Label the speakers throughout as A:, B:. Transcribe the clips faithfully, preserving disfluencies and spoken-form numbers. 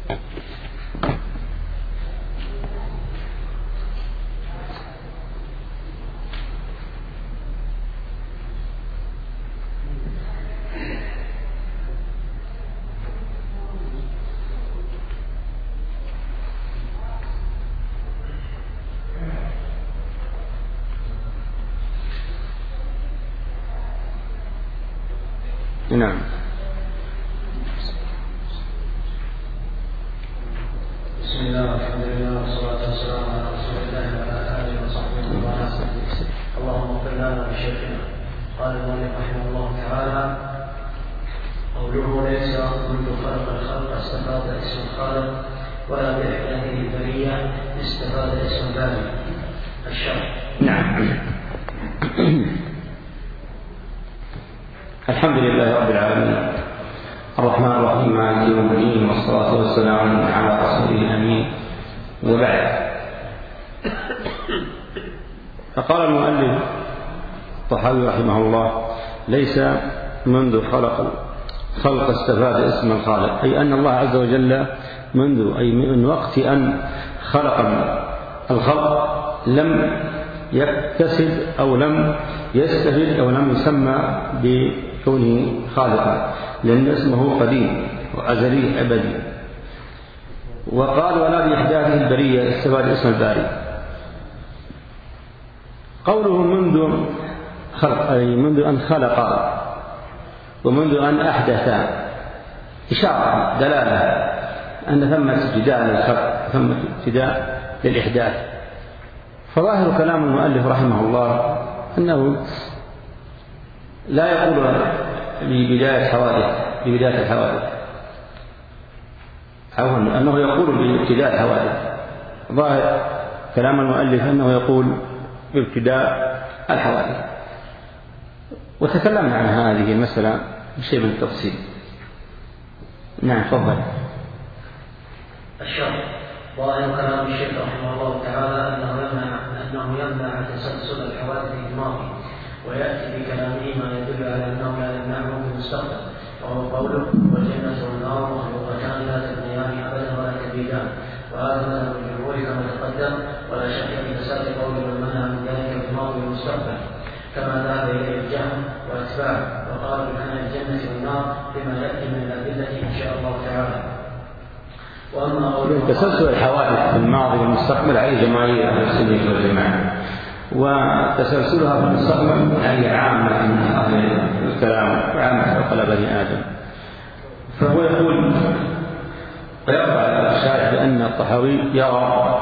A: نعم.
B: بسم الله والحمد لله والصلاة والسلام على رسول الله وعلى آله وصحبه وسلم. اللهم اغفر لنا ولشيخنا. قال المؤلف رحمه الله تعالى: قوله ليس منذ خلق الخلق استفاد اسم الخالق ولا بإحداثه البرية استفاد اسم الباري. الشرح.
A: نعم. الحمد لله رب العالمين الرحمن الرحيم مالك يوم الدين والصلاة والسلام على رسوله الأمين، وبعد. فقال المؤلف الطحاوي رحمه الله: ليس منذ خلق خلق استفاد اسم الخالق، أي أن الله عز وجل منذ أي من وقت أن خلق الخلق لم يكتسب أو لم يستفد أو لم يسمى بكونه خالقا، لأن اسمه قديم وأزلي أبدي. وقال: ولا بإحداثه البرية استفاد اسم الباري. قوله منذ خلق أي منذ أن خلق ومنذ أن أحدث إشارة دلالة أن ثمة ابتداء للخلق، ثمة ابتداء للإحداث. فظاهر كلام المؤلف رحمه الله أنه لا يقول ببداية حوادث ببداية الحوادث أو أنه يقول بابتداء الحوادث. ظاهر كلام المؤلف أنه يقول بابتداء الحوادث، وتكلمنا عن هذه المسألة بشيء من التفصيل. نعم، تفضل.
B: الشرح. ظاهر كلام الشيخ رحمه الله تعالى أنه يمنع أنه يمنع تسلسل الحوادث في الماضي، ويأتي بكلامه ما يدل على أنه لا يمنعه في المستقبل، وهو قوله: والجنة والنار مخلوقتان لا تبنيان أبدا ولا تبيدان. وهذا مذهب الجمهور كما تقدم، ولا شك في فساد قول من منع من ذلك في الماضي والمستقبل، كما ذهب إليه الجهم وأتباعه، وقالوا بأن الجنة والنار بما يأتي من الأدلة إن شاء الله تعالى.
A: تسلسل الحوادث في الماضي والمستقبل عليه جماهير أهل السنة والجماعة، وتسلسلها في المستقبل عليه عامة من أهل الكلام وعامة عقلاء بني آدم. فهو يقول ويرفع الشارع بأن الطحاوي يرى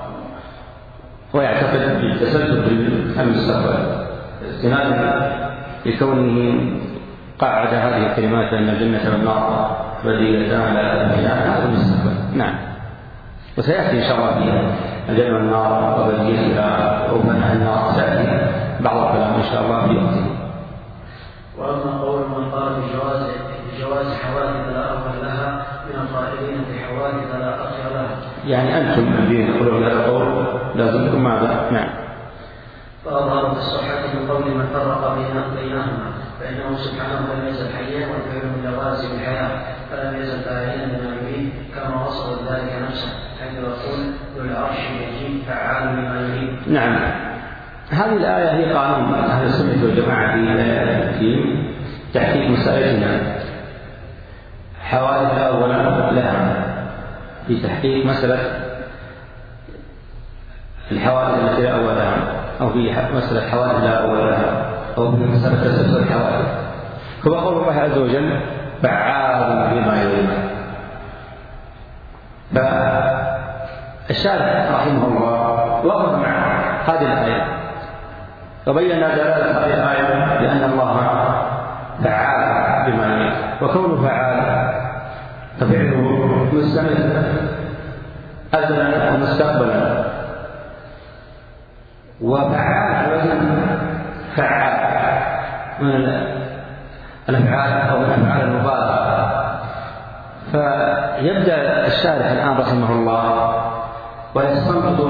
A: ويعتقد بالتسلسل في المستقبل، استنادا لكونه قاعد هذه الكلمات أن الجنة والنار بديلتان لا تبنيان هذا المستقبل. نعم، وسيأتي إن شاء الله في الجنة والنار وبديلتها ومنع النار، سيأتي بعض الكلام إن شاء الله في وقته.
B: وأما قول من قال بجواز بجواز حوادث لا أول لها من القائلين بحوادث لا أخر لها،
A: يعني أنتم الذين تقولون هذا القول لازمكم ماذا؟ نعم.
B: فأظهر بالصحة من قول من فرق بينهما، فإنه سبحانه لم يزل حيا والفعل من لوازم الحياة، فلم يزل فاعلا بما يريد، كما وصف ذلك نفسه حيث يقول: ذو العرش المجيد فعال لما يريد.
A: نعم، هذه الآية هي قانون أهل السنة والجماعة في تحقيق مسألتنا حوادث أولا لها، في تحقيق مسألة الحوادث التي لا أول لها، أو في مسألة حوادث لا أول لها، أو في مسألة تسلسل الحوادث. هو قول الله عز وجل: فعال بما يريد. فالشارع رحمه الله وقف مع هذه الآية وبين دلالة هذه الآية لأن الله فعال بما يريد، وكونه فعال ففعله مستمر أزلا ومستقبلا، وفعال على وزن فعال من الأفعال أو من أفعال المبالغة. فيبدأ الشارح الآن رحمه الله ويستنبط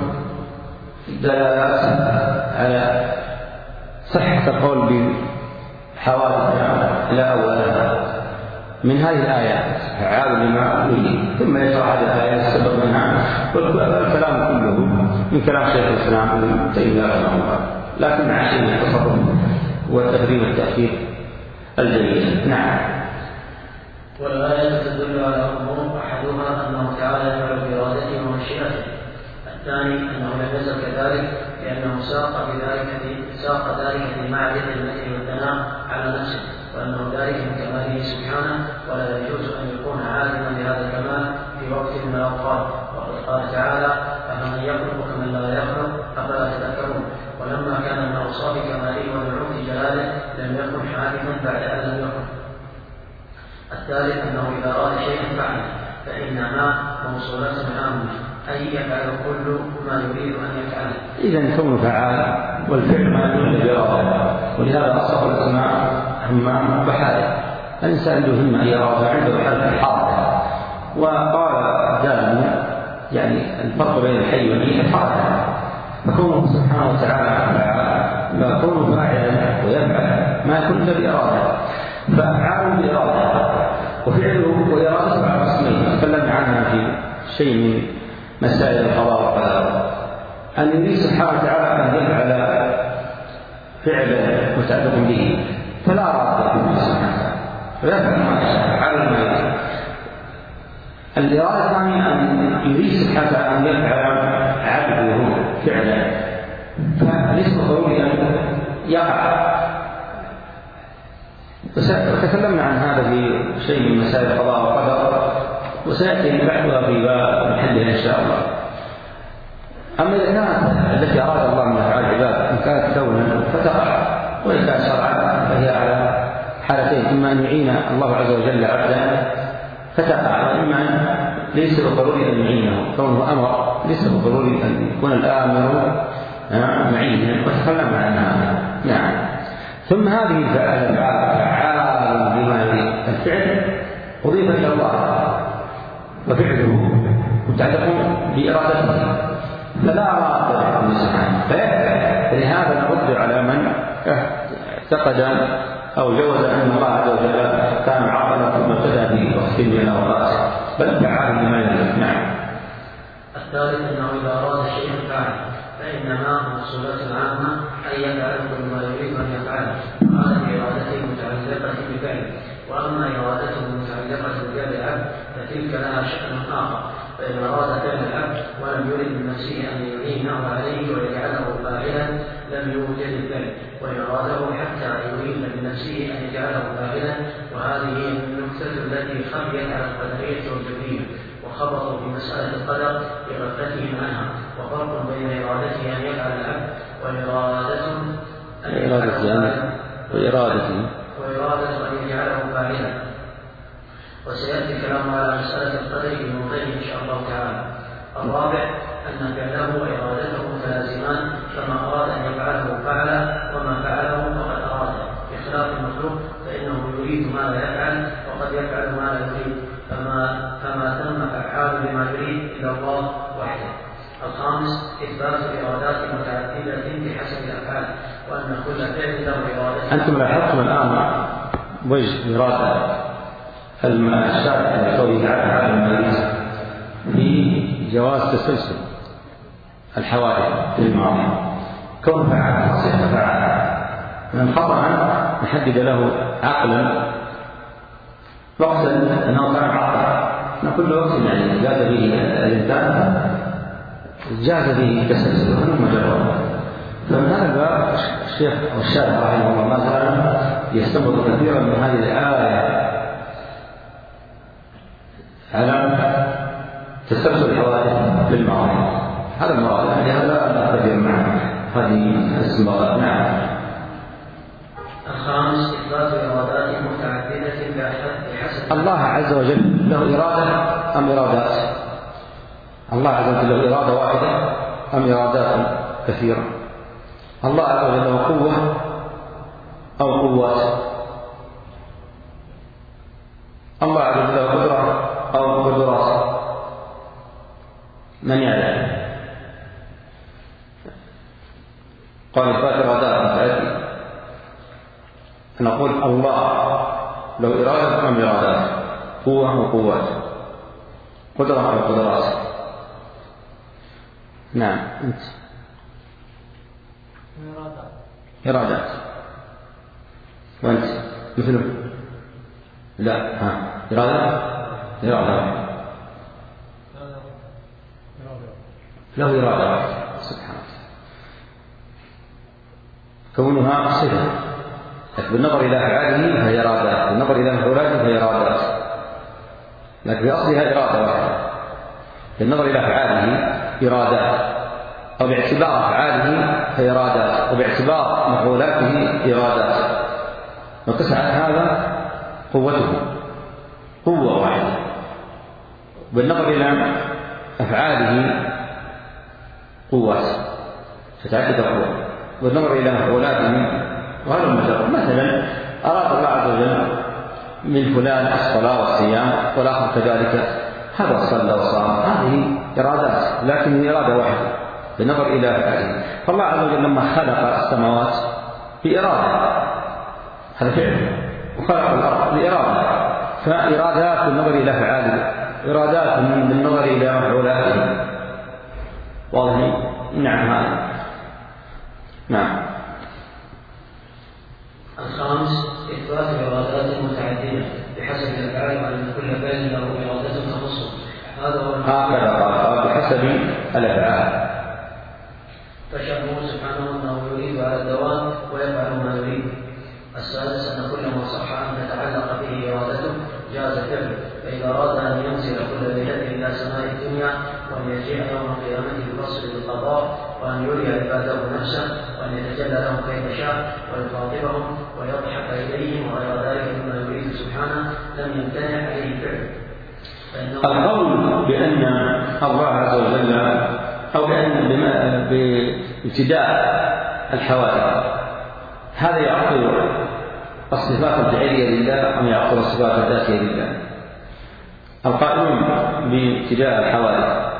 A: دلالات على صحة القول بحوادث لا أول لها، من هذه الآيات عاد لما يريد، ثم يشرح هذه الآيات السبب منها، والكلام كله من كلام شيخ الإسلام ابن تيمية رحمه الله، لكن مع شيء من التصرف والتقديم والتأخير الجيد. نعم.
B: والآية تدل على أمور، أحدها أنه تعالى يفعل بإرادته ومشيئته، الثاني أنه لم يزل كذلك لأنه ساق بذلك ساق ذلك في معرض المدح والثناء على نفسه، وأنه ذلك من كماله سبحانه، ولا يجوز أن يكون عالما بهذا الكمال في وقت من الأوقات. وقد قال تعالى: أفمن يخلق كمن لا يخلق أفلا تذكرون. ولما كان من أوصاف كماله ونعوت جلاله لم يكن حادثا بعد أن لم يكن. الثالث أنه إذا أراد شيئا فعله فإنما موصولات عامة، أي يفعل كل ما يريد أن يفعله.
A: إذا كونه فعال والفعل ما يدل بإرادة، ولهذا أصح الأسماء همام بحاله. الإنسان عنده همة أن يرى عنده حالة حاضرة. وقال دائما يعني الفرق بين الحي والميت الحركة، فكونه سبحانه وتعالى فعال، فكونه فاعلا ويفعل ما يكون إلا بإرادة، فعال بإرادة، وفعله وإرادته على قسمين تكلمنا عنها في شيء من مسائل القضاء والقدر. أن يريد سبحانه وتعالى أن يفعل فعل متعلق به فلا راد له سبحانه وتعالى، فيفعل ما يشاء على ما يريد. الإرادة الثانية أن يريد سبحانه وتعالى أن يفعل عبده فعلا، فليس ضروري أن يقع. وتكلمنا عن هذا في شيء من مسائل القضاء والقدر، وسيأتي بعضها في باب محلها إن شاء الله. أما إذا كانت التي أراد الله من أفعال العباد إن كانت كونا فتقع، وإن كانت شرعا فهي على حالتين: إما أن يعين الله عز وجل عبدا فتقع، وإما أن ليس بالضروري أن يعينه، كونه أمر ليس بالضروري أن يكون الآمر معينا، وتكلمنا عن هذا. نعم. ثم هذه الأفعال فعال بما يريد، الفعل أضيف إلى الله وفعله متعلق بإرادته، فلا أراد الله سبحانه فيفعل. لهذا نرد على من اعتقد أو جوز أن الله عز وجل كان عاقلا ثم ابتدأ بوقت من الأوقات، بل فعال بما يريد. نعم.
B: الثالث أنه إذا أراد شيئا فعل فإنما موصولات العامة أن يفعل كل ما يريد أن يفعله، وهذا بإرادته المتعلقة بفعله. وأما إرادته المتعلقة بفعل العبد فتلك لها شأن آخر، فإن أراد فعل العبد ولم يرد من نفسه أن يعينه عليه ويجعله فاعلا لم يوجد الفعل، وإن أراده حتى يريد من نفسه أن يجعله فاعلا. وهذه النكتة التي خفيت على القدرية والجبرية وخبطوا في مسألة القدر بغفلتهم عنها. وفرق بين إرادته أن يفعل العبد وإرادته أن
A: وإرادته
B: وإرادته أن يجعله فاعلا. وسيأتي الكلام على مسألة القدر في موضعه إن شاء الله تعالى. الرابع أن فعله وإرادته متلازمان، كما أراد أن يفعله فعل، وما فعله فقد أراده، بخلاف المخلوق فإنه يريد ما لا يفعل وقد يفعل ما لا يريد، فما, فما تم فعال بما يريد إلا الله وحده. الخامس إثبات إرادات متعددة بحسب الأفعال، وأن كل فعل له إرادة.
A: أنتم لاحظتم الآن وجه إرادة الشارع لقوله تعالى على المريض في جواز تسلسل الحوادث في الماضي، كون فعل تصح فعل من خطأ نحدد له عقلا وقتا أنه كان عقلا، كل وقت يعني جاز به الإنسان جاز به التسلسل وهو مجرد. فمن هذا الباب الشيخ والشارع رحمه الله ما زال يستنبط كثيرا من هذه الآية على تسلسل الحوادث في الماضي. هذا المراد، يعني هذا لا نختلف مع هذه الاستنباطات. نعم.
B: الخامس إثبات إرادات متعددة بحسب
A: الله عز وجل له إرادة أم إرادات؟ الله عز وجل له إرادة واحدة أم إرادات كثيرة؟ الله عز وجل له قوة أو قوات؟ الله عز وجل له قدرة أو قدرات؟ من يعلم؟ قال إثبات إرادات متعددة، نقول الله له إرادة أم إرادات؟ قوة وقوات، قدرة وقدرات. نعم. أنت إرادات. وأنت مثله؟ لا. ها إرادة إرادة له إرادة سبحانه. كونها صفة، لكن بالنظر إلى أفعاله فهي إرادات، بالنظر إلى مفعولاته فهي إرادات، لكن في أصلها إرادة واحدة. بالنظر إلى أفعاله إرادات، أو باعتبار أفعاله فإرادات، وباعتبار مفعولاته إرادات. وقس على هذا قوته قوة واحدة. بالنظر إلى أفعاله قوات فتعدد قوة، بالنظر إلى مفعولاته وهذا المجرد. مثلا أراد الله عز وجل من فلان الصلاة والصيام والآخر كذلك، هذا صلى وصام، هذه إرادات، لكن هي إرادة واحدة بالنظر إلى أفعاله. فالله عز وجل لما خلق السماوات بإرادة، هذا فعل، وخلق الأرض بإرادة، فإرادات بالنظر إلى أفعاله، إرادات بالنظر إلى مفعولاته. واضح؟ نعم. هذا نعم.
B: الخامس إثبات إرادات متعددة بحسب الأفعال، وأن كل فعل له إرادة تخصه. هذا هو
A: هكذا قال بحسب الأفعال.
B: فشأنه سبحانه أنه يريد على الدوام ويفعل ما يريد. السادس أن كل ما صح أن تتعلق به إرادته جاز فعله، فإذا أراد أن ينزل كل ليلة إلى سماء الدنيا، وأن يجيء يوم القيامة بالفصل بالقضاء، وأن يري عباده نفسه، وأن يتجلى لهم كيف شاء ويخاطبهم ويضحك إليهم وغير ذلك مما يريد سبحانه، لم يمتنع عليه فعله.
A: القول بأن الله عز وجل أو بأن بابتداء الحوادث هذا يعطل الصفات الفعلية لله أم يعطل الصفات الذاتية لله؟ القائلون بابتداء الحوادث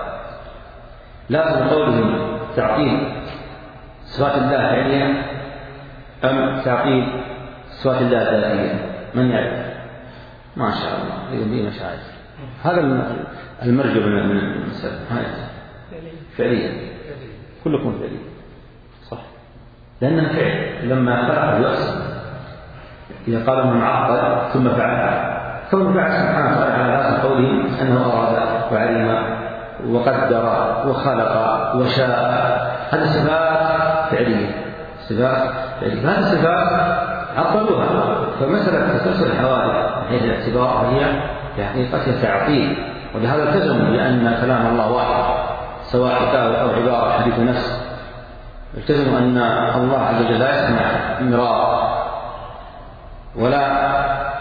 A: لازم قولهم تعطيل صفات الله الفعلية أم تعطيل صفات الله الذاتية؟ من يعرف؟ ما شاء الله يبين مشاعر. هذا المرجع من المسألة فعليا، كلكم فعليا صح، لأنها فعل. لما خلق يقسم إذا قال من عقل ثم فعل، ثم فعل سبحانه وتعالى على أساس قوله أنه أراد وعلم وقدر وخلق وشاء، هذه صفات فعلية، صفات فعلية. هذه الصفات عطلوها. فمسألة تسلسل الحوادث من حيث الاعتبار هي في حقيقتها تعطيل، ولهذا التزموا بأن كلام الله واحد سواء حكاية أو عبارة حديث نفس. التزموا أن الله عز وجل لا يسمع مرارا ولا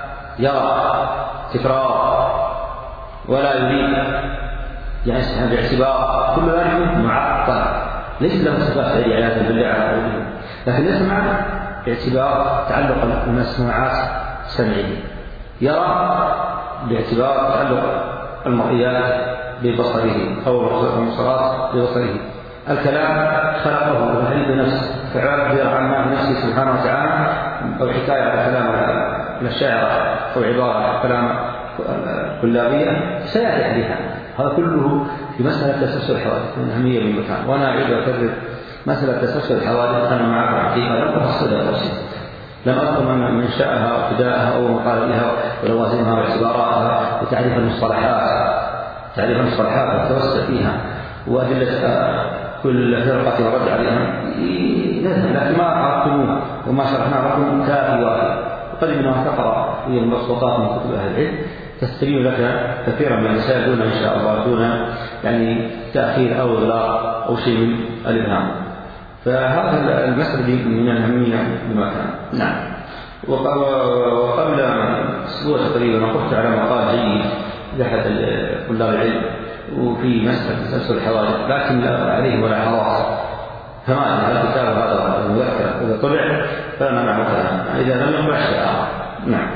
A: يرى تكرار ولا يريد، يعني باعتبار كل ذلك معطل ليس له صفات فعلية عياذا بالله على قولهم، لكن يسمع باعتبار تعلق المسموعات السمعية، يرى باعتبار تعلق المرئيات ببصره أو المبصرات ببصره. الكلام خلقه وهل بنفسه فعبر عما بنفسه سبحانه وتعالى، أو حكاية على كلام الشاعر أو عبارة كلام كلابية سيأتي عليها. هذا كله في مسألة تسلسل الحوادث من أهمية بالمكان. وأنا أعيد وأكرر مسألة تسلسل الحوادث أنا معك حقيقة لم أفصلها تفصيلا، لم أذكر من منشأها وابتداءها أو مقالها ولوازمها واعتباراتها وتعريف المصطلحات، تعريف المصطلحات والتوسع فيها وأدلة كل فرقة ورد عليها، لكن ما عرفتموه وما شرحناه لكم كافي واحد. وقد منها تقرأ في المبسوطات من كتب أهل العلم تستبين لك كثيرا من المسائل دون إن شاء الله دون يعني تأخير أو إغلاق أو شيء من الإبهام. فهذا المسألة من الأهمية بما كان. نعم. وقبل أسبوع تقريبا وقفت على مقال جيد لأحد طلاب العلم وفي مسألة تسلسل الحوادث، لكن لا عليه ولا حراس، فما هذا الكتاب هذا المذكر إذا طلع فلا نعرفها، إذا لم يطلع شيء آخر. نعم.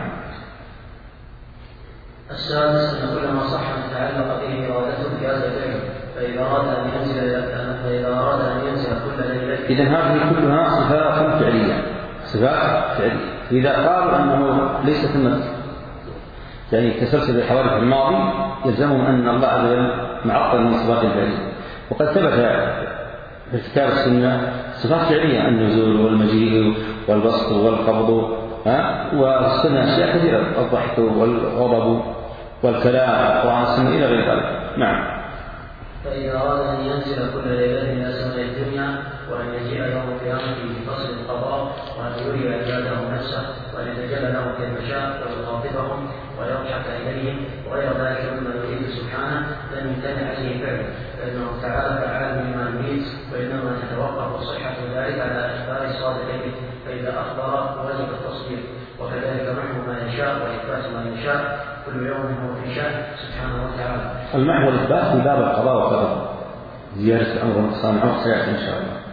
B: السادس أن كل ما صح أن تعلق به إرادته جاز فعله، فإذا أراد أن ينزل فإذا أراد أن ينزل كل ليلة.
A: إذا هذه كلها صفات فعلية، صفات فعلية. إذا قالوا أنه ليس ثمة يعني تسلسل الحوادث الماضي يلزمهم أن الله عز وجل معطل من صفات الفعلية. وقد ثبت في الكتاب والسنة صفات فعلية، النزول والمجيء والبسط والقبض، والسنة أشياء كثيرة، الضحك والغضب والكلام وعن السنة إلى غير ذلك. نعم.
B: فإذا أراد أن ينزل كل ليلة إلى سماء الدنيا وأن يجيء يوم القيامة بفصل القضاء وأن يري عباده نفسه وأن يتجلى لهم كيف شاء ويخاطبهم ويضحك إليهم وغير ذلك مما يريد سبحانه لم يمتنع عليه فعله، فإنه تعالى فعال لما يريد، وإنما تتوقف صحة ذلك على إخبار صادقه، فإذا أخبر وجب التصديق، وكذلك محو ما يشاء وإثبات ما يشاء، كل يوم هو في شأن سبحانه وتعالى.
A: المحو والإثبات في باب القضاء والقدر، زيادة أمر ونقصان أمر سيأتي إن شاء الله.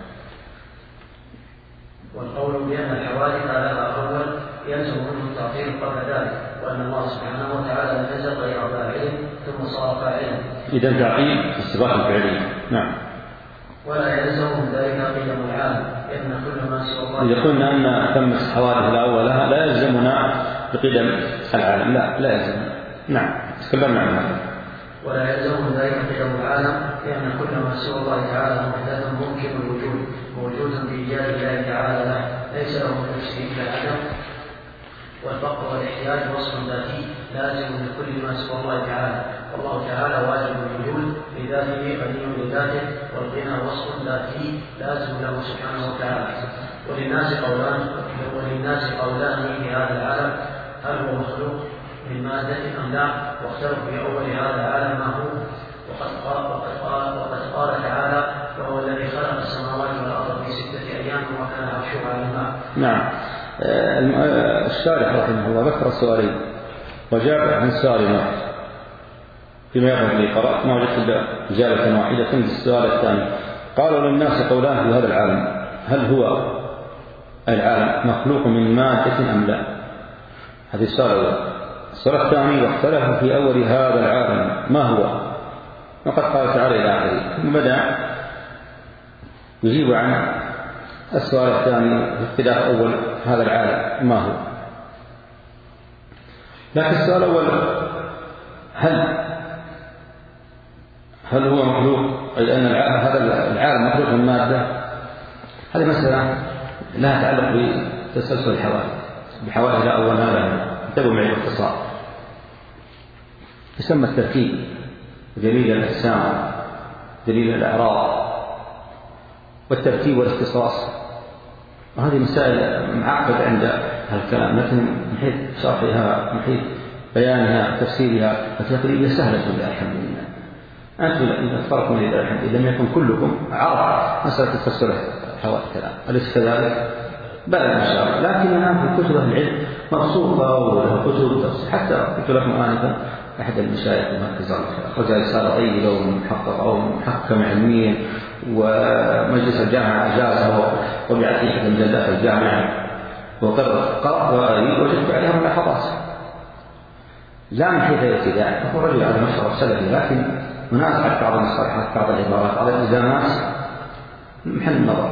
B: والقول بأن الحوادث لها أول يلزم منه التعطيل قبل ذلك، وأن الله سبحانه وتعالى لم يزل غير فاعل ثم صار فاعلا.
A: إذا تعطيل في الصفات الفعلية. نعم.
B: ولا يلزم من ذلك قدم العالم، لأن كل ما سوى الله.
A: إذا قلنا أن ثم الحوادث الأول لها لا يلزمنا بقدم العالم، لا لا يلزم. نعم تكلمنا عن هذا.
B: ولا يلزم من ذلك قدم العالم، لأن كل ما سوى الله تعالى محدث ممكن الوجود، موجود بإيجاد الله تعالى له، ليس له من نفسه إلا عدم، والفقر والاحتياج وصف ذاتي لازم لكل ما سوى الله تعالى، والله تعالى واجب الوجود لذاته غني لذاته، والغنى وصف ذاتي لازم له سبحانه وتعالى. وللناس قولان وللناس قولان في هذا العالم، هل هو مخلوق من مادة أم لا؟ واختلفوا في أول هذا العالم ما هو، وقد قال وقد قال وقد قال تعالى: وهو الذي خلق السماوات والأرض في ستة أيام وكان عرشه على الماء.
A: نعم. الشارح رحمه الله ذكر سؤالين وجاب عن سؤال واحد فيما يظهر لي قرأت ما وجدت إلا إجابة واحدة في السؤال الثاني. قالوا للناس قولان في هذا العالم، هل هو العالم مخلوق من مادة أم لا؟ هذه السؤال الأول. السؤال الثاني: واختلفوا في أول هذا العالم ما هو؟ وقد قال تعالى إلى آخره، ثم بدأ يجيب عن السؤال الثاني في اختلاف أول هذا العالم ما هو. لكن السؤال الأول هل هل هو مخلوق، أي أن هذا العالم مخلوق من مادة؟ هذه مسألة لها تعلق بتسلسل الحوادث بحوادث لا أول هذا انتبهوا معي باختصار. يسمى التركيب دليل الأجسام، دليل الأعراض، والترتيب والاختصاص، وهذه مسائل معقدة عند الكلام، لكن من حيث شرحها من حيث بيانها تفسيرها وتقريبها سهلة لله الحمد لله. أنتم إذا فرقوا لله الحمد لله لم يكن كلكم عرف مسألة تفسير حوادث الكلام، أليس كذلك؟ بلى إن شاء الله. لكن الآن في كتب العلم مبسوطة وكتب تفسير، حتى قلت لكم آنفا أحد المشايخ المركز أخرج رسالة طيبة ومحققة أو محكمة علميا، ومجلس الجامعة أجازه وبعث أحد المجلات الجامعة وقرأ قرأ وجدت عليها ملاحظات لا من حيث الابتداع، فهو رجل على مشرب سلفي، لكن منازعة بعض المصطلحات بعض العبارات بعض الالتزامات محل النظر.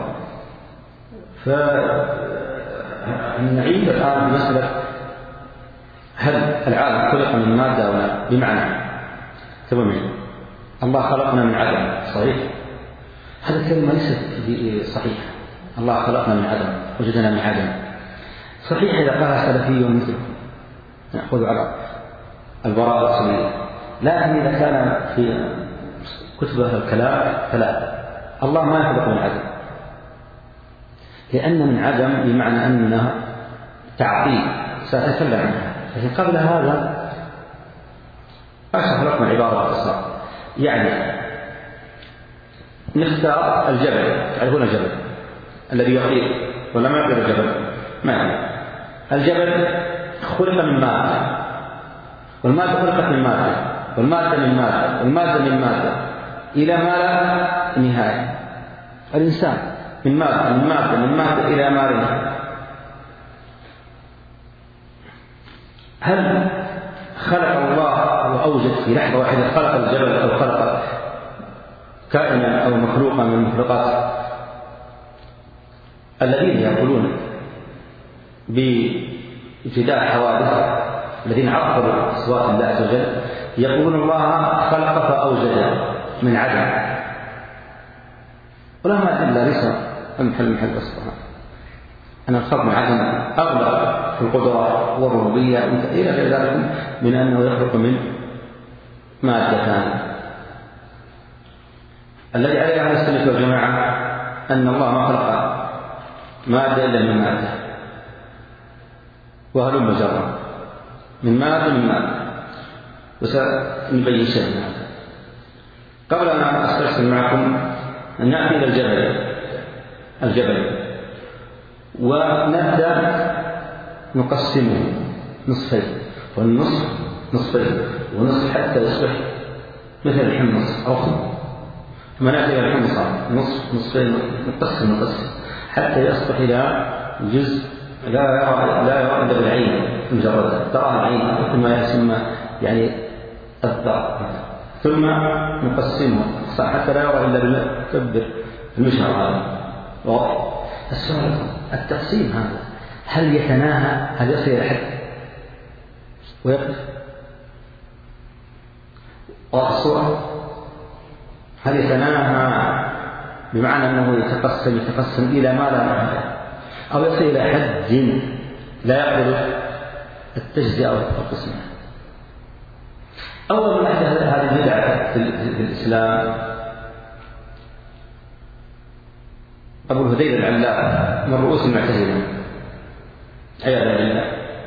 A: فنعيد الآن مسألة هل العالم خلق من مادة ولا؟ بمعنى تمام الله خلقنا من عدم، صحيح؟ هذا الكلمة ليست صحيحة. الله خلقنا من عدم، وجدنا من عدم، صحيح إذا قالها سلفي مثله نأخذ على البراءة الأصلية، لكن إذا كان في كتبه الكلام فلا، الله ما يخلق من عدم، لأن من عدم بمعنى أنه تعطيل سأتكلم عنها. لكن قبل هذا أشرح لكم العبارة باختصار. يعني نختار الجبل، تعرفون الجبل الذي يطير ولا ما يطير الجبل؟ ما يعني الجبل خلق من مادة، والمادة خلقت من مادة، والمادة من مادة، والمادة من مادة إلى ما لا نهاية. الإنسان من مادة من مادة من مادة إلى ما لا نهاية. هل خلق الله أو أوجد في لحظة واحدة خلق الجبل أو خلق كائنا أو مخلوقا من المخلوقات؟ الذين يقولون بابتداء حوادث الذين عطلوا صفات الله عز وجل يقولون الله خلق فأوجد من عدم، ولما أدلة ليس المحل محل الصفات. أن الخلق من عدم أغلب في القدرة والربوبية إلى غير ذلك من أنه يخلق من مادتان. الذي عليه على السنة والجماعة أن الله ما خلق مادة إلا من مادة، وهلم جرا من مادة من مادة، وسنبين شيء من هذا. قبل أن أسترسل معكم أن نأتي إلى الجبل الجبل ونبدأ نقسمه نصفين، والنصف نصفين ونصف حتى يصبح مثل الحمص أو خمس، ثم نأتي إلى الحمص نصف نصفين نقسم نقسم حتى يصبح إلى جزء لا يرى لا يرى إلا بالعين مجرد ترى العين مثل ما يسمى يعني الذر، ثم نقسمه حتى لا يرى إلا بالكبر المشهر هذا. السؤال التقسيم هذا هل يتناهى؟ هل يصل إلى حد ويقف؟ والصورة هل يتناهى بمعنى أنه يتقسم يتقسم إلى ما لا نهاية، أو يصل إلى حد لا يقبل التجزئة أو القسمة؟ أول من أحدث هذه البدعة في الإسلام أبو الهذيل العلاء من رؤوس المعتزلة عياذا بالله.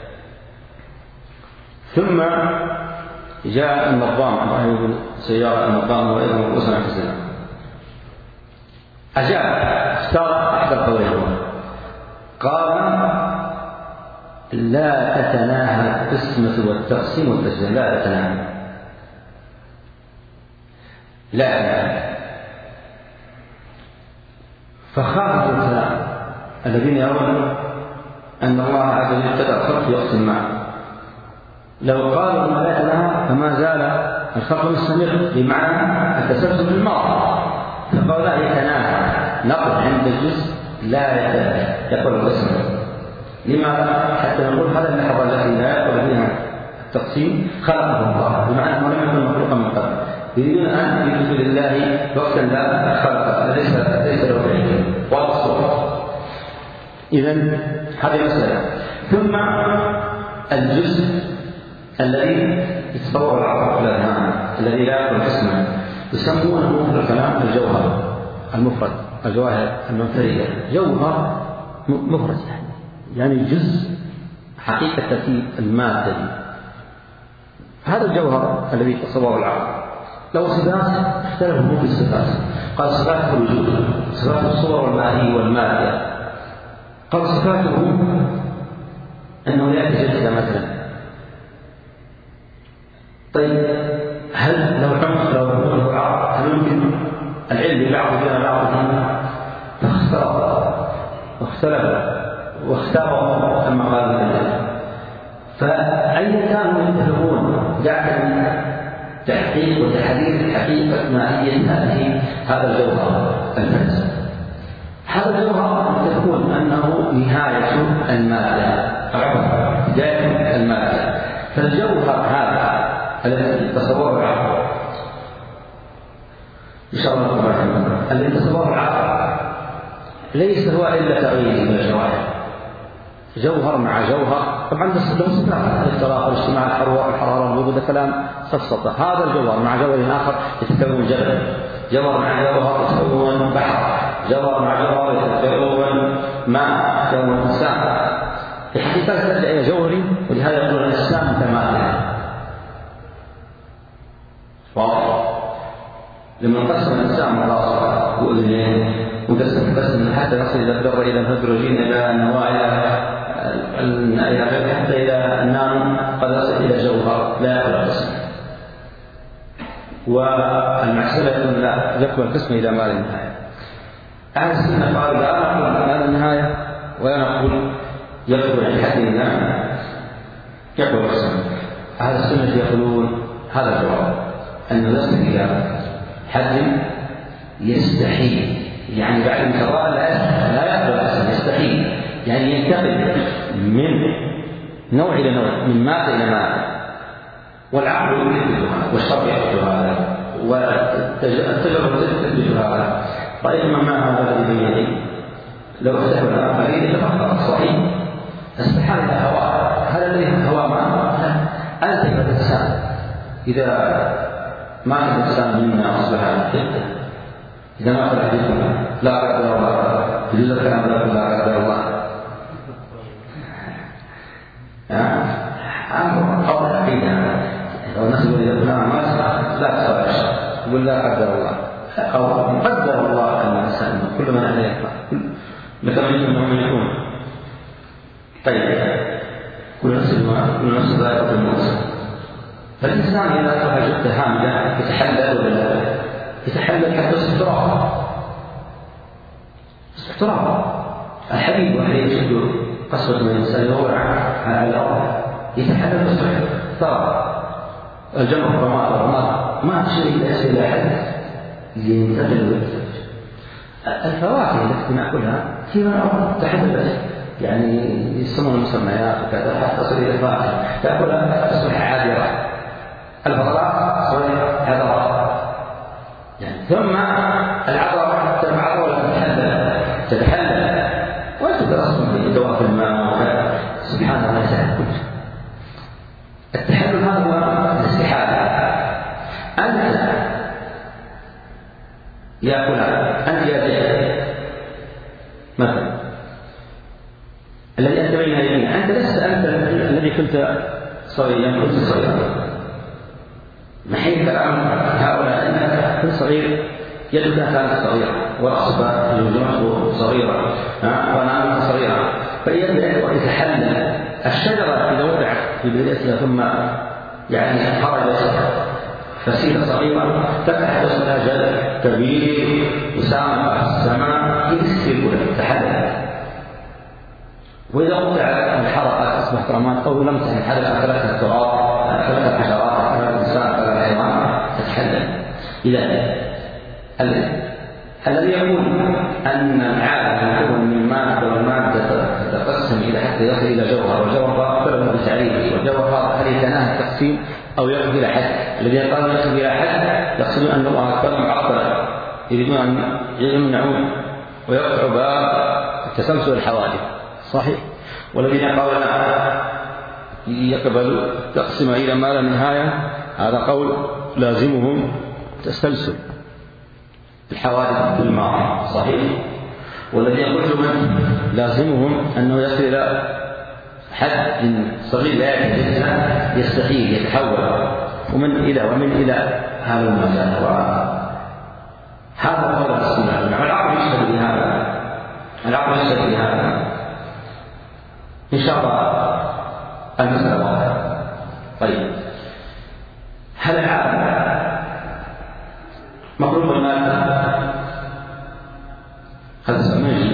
A: ثم جاء النظام إبراهيم بن سيارة النظام وأيضا من رؤوس المعتزلة، أجاب اختار أحد القولين، قال لا تتناهى القسمة والتقسيم والتجزئة، لا تتناهى لا تتناهى. فخالفوا الكلام الذين يرون أن الله عز وجل ابتدأ الخلق يقسم معه، لو قالوا أن لا يتناهى فما زال الخلق مستمر بمعنى التسلسل الماضي، فقالوا لا يتناهى نقل عند الجزء لا يقبل القسم. لماذا؟ حتى نقول هذا اللحظة التي لا يقبل فيها التقسيم خلقه الله، بمعنى أنه لم يكن مخلوقا من قبل، يريدون أن يثبتوا لله وقتا لا خلق ليس ليس له بعيد والصور. إذن هذه مسألة. ثم الجزء الذي يتصور العقل الأذهان الذي لا يقبل قسما يسمونه في الكلام الجوهر المفرد، الجواهر المنفردة، جوهر مفرد يعني جزء حقيقة في المادة. هذا الجوهر الذي يتصور العقل له صفات اختلفوا في الصفات، قال صفات الوجود، صفات الصور والمعاني والمادة، قال صفاته أنه يتجدد مثلا. طيب هل لو حمص لو له عقل هل يمكن العلم بعض بين بعض فاختلف واختلف واختاروا كما قال النبي، فأي كانوا يتفقون دعك تحقيق وتحديد حقيقة ماهية هذه هذا الجوهر الفلسفي. هذا الجوهر تكون أنه نهاية المادة أو بداية المادة، فالجوهر هذا الذي تصوره العقل إن شاء الله الذي تصوره العقل ليس هو إلا تغيير من الجواهر، جوهر مع جوهر. طبعا له صفات الاختلاط والاجتماع الحرارة الحرارة الوجود كلام سفسطة. هذا الجوهر مع جوهر آخر يتكون جبل، جوهر مع جوهر يتكون بحر، جوهر مع جوهر يتكون ماء يتكون إنسان. في حقيقة ترجع إلى جوهري، ولهذا يقول الإسلام متماثل واضح. لما نقسم الإنسان على راسه وأذنين وقسم قسم حتى نصل إلى الذرة إلى الهيدروجين إلى النواة إلى حتى إلى النانو قد يصل إلى جوهر لا يقبل القسم، والمحسنة لا يقبل القسم إلى ما لا نهاية. أهل السنة قالوا لا نقول ما لا نهاية ولا نقول يقبل عن حد لا يقبل القسم. أهل السنة يقولون هذا الجواب أنه يصل إلى حد يستحيل، يعني بعد انقضاء لا يقبل القسم، يستحيل يعني ينتقل من نوع إلى نوع، من مادة إلى مادة، والعقل يثبت هذا، والشرع يثبت هذا، والتجربة تثبت هذا. رأيت من ما هذا الذي بين يدي لو استحوذ على الآخرين يتفكر صحيح استحال إلى هواه، هذا الذي هو ما أنت الإنسان إذا مات الإنسان منا أصبح جدا، إذا مات الحديث لا قدر الله يجوز الكلام لا قدر الله أمر قول العقيدة. لو الناس يقول إذا فلان مات لا تصبح يقول لا قدر الله أو قدر الله أن الإنسان كل ما عليه يطلع مثل أنهم يكون. طيب كل نفس كل نفس ذائقة الموت، فالإنسان إذا أصبح جدة هامدة يتحلل ولا لا؟ يتحلل حتى يصبح تراب، يصبح تراب. الحديد وحده يشد قسوة من الإنسان يوضع على الأرض يتحلل ويصبح تراب. الجمع الرماد الرماد ما تشير إلى أسفل أحد ينتقل ويتفج. الفواكه التي نأكلها هي من الأرض تحللت، يعني يسمون المسميات وكذا حتى تصير إلى الفواكه تأكلها تصبح عادرة. البطلات تصير عذرة، يعني ثم العذرة حتى العذرة تتحلل تتحلل وتدرسهم في دوائر الماء وكذا. سبحان الله يسهل كله. التحلل هذا هو الاستحالة. أنت يا فلان أنت يا زيد مثلا الذي أنت بين يديك أنت لست أنت الذي كنت صغيرا كنت صغيرا محيط الأمر هؤلاء أنك كنت صغير يدك كانت صغيرة ورأسك جمجمته صغيرة ونعمك صغيرة فإذا يتحلل الشجرة إذا وضعت في بدايتها ثم يعني خرجت فسيلة صغيرة فتحدث لها جذع كبير وسامة في السماء يسير لها تحلل. وإذا قطع الحلقة أصبحت رماد أو لم تحل حلقة ثلاثة التراب ثلاثة الحشرات ثلاثة الإنسان ثلاثة الحيوان تتحلل. إذا الذي يقول أن العالم يكون من مادة والمادة تتقسم إلى حتى يصل إلى جوهر والجوهر اختلف بتعريفه والجوهر هل يتناهى التقسيم أو يصل إلى حد. الذين قالوا يصل إلى حد يقصدون أن الله أكبر عقلا يريدون أن يمنعون ويقطعوا باب تسلسل الحوادث صحيح. والذين قالوا لا يقبل تقسم إلى ما لا نهاية هذا قول لازمهم تسلسل الحوادث في الماضي صحيح. والذي يقول من لازمهم أنه يصل إلى حد صغير لا يتجزأ يستحيل يتحول ومن إلى ومن إلى هذا المجال. هذا قول السنة والعقل يشهد بهذا العقل يشهد بهذا إن شاء الله المسألة واضحة. طيب هل العالم مخلوق المادة؟ هذا سميه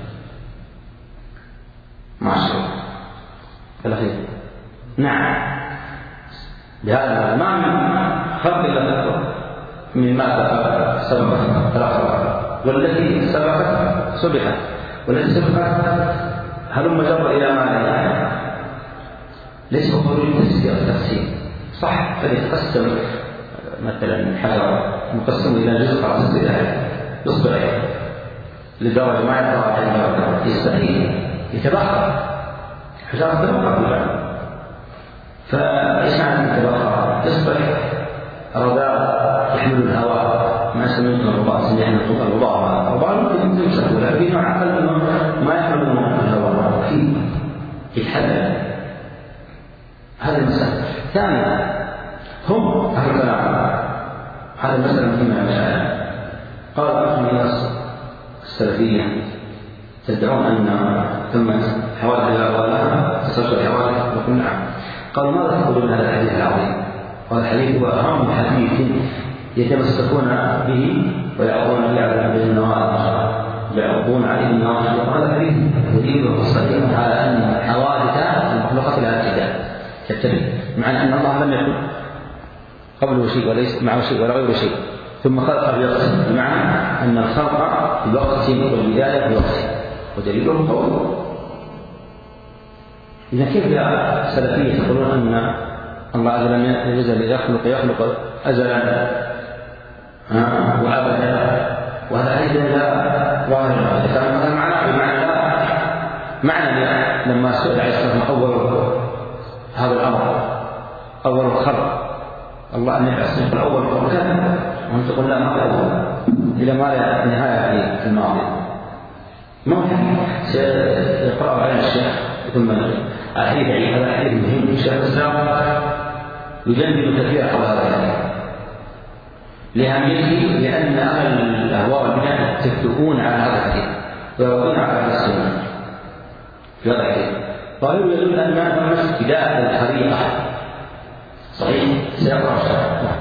A: معشر الأخير نعم بهذا ما من خلق إلا من مادة سبقت الأخرى والتي سبقت سبقت والتي سبقت هلم جر إلى معنى ليس خروج تسجيل التقسيم صح. فليتقسم مثلا حجر مقسم إلى جزء خلاص يصبح لدرجة ما يتراجع يستحيل يتبخر حجارة تبخر بالفعل. فإيش معنى التبخر؟ يصبح رذاذ يحمل الهواء ما يسمونه الرباط يحمل الرباط الرباط ممكن يمسك ولا في نوع أقل منه ما يحمل الهواء فيه يتحلل. هذا المسألة. ثانيا هم أهل الكلام هذا المسألة مهمة المشاعر. قال أهل الناس السلفية تدعون أن ثم حوادث لا ولها تسلسل الحوادث وكل نعم. قالوا ماذا تقولون هذا الحديث العظيم؟ قال الحديث هو أهم حديث يتمسكون به ويعرضون به على النواقض يعرضون عليه النواقض. وهذا الحديث دليل صحيح على أن حوادث المخلوقات لها ابتداء تبتدئ مع أن الله لم يكن قبله شيء وليس معه شيء ولا غيره شيء ثم خلق بوقته بمعنى أن الخلق بوقته والبداية بوقته ودليله قوله إذا كيف يا سلفية يقولون أن الله عز وجل يزل يخلق يخلق أزلا وأبدا، وهذا أيضا لا ظاهر. هذا معناه بمعنى لا معنى لما سئل عليه الصلاة أول هذا الأمر أول الخلق الله أن يحسن الأول وكذا، وأنت تقول لا ما الأول إلى ما لا نهاية في الماضي. ممكن سيقرأ علينا الشيخ ثم الحديث عن هذا الحديث مهم. شيخ الإسلام يجنب كثيرا على هذا لأهميته، لأن أهل الأهواء والبدع يتفقون على هذا الحديث ويردون على هذا السنة في هذا الحديث. قالوا يدل أن ابتداء الخليقة صحيح سيقرأ الشيخ.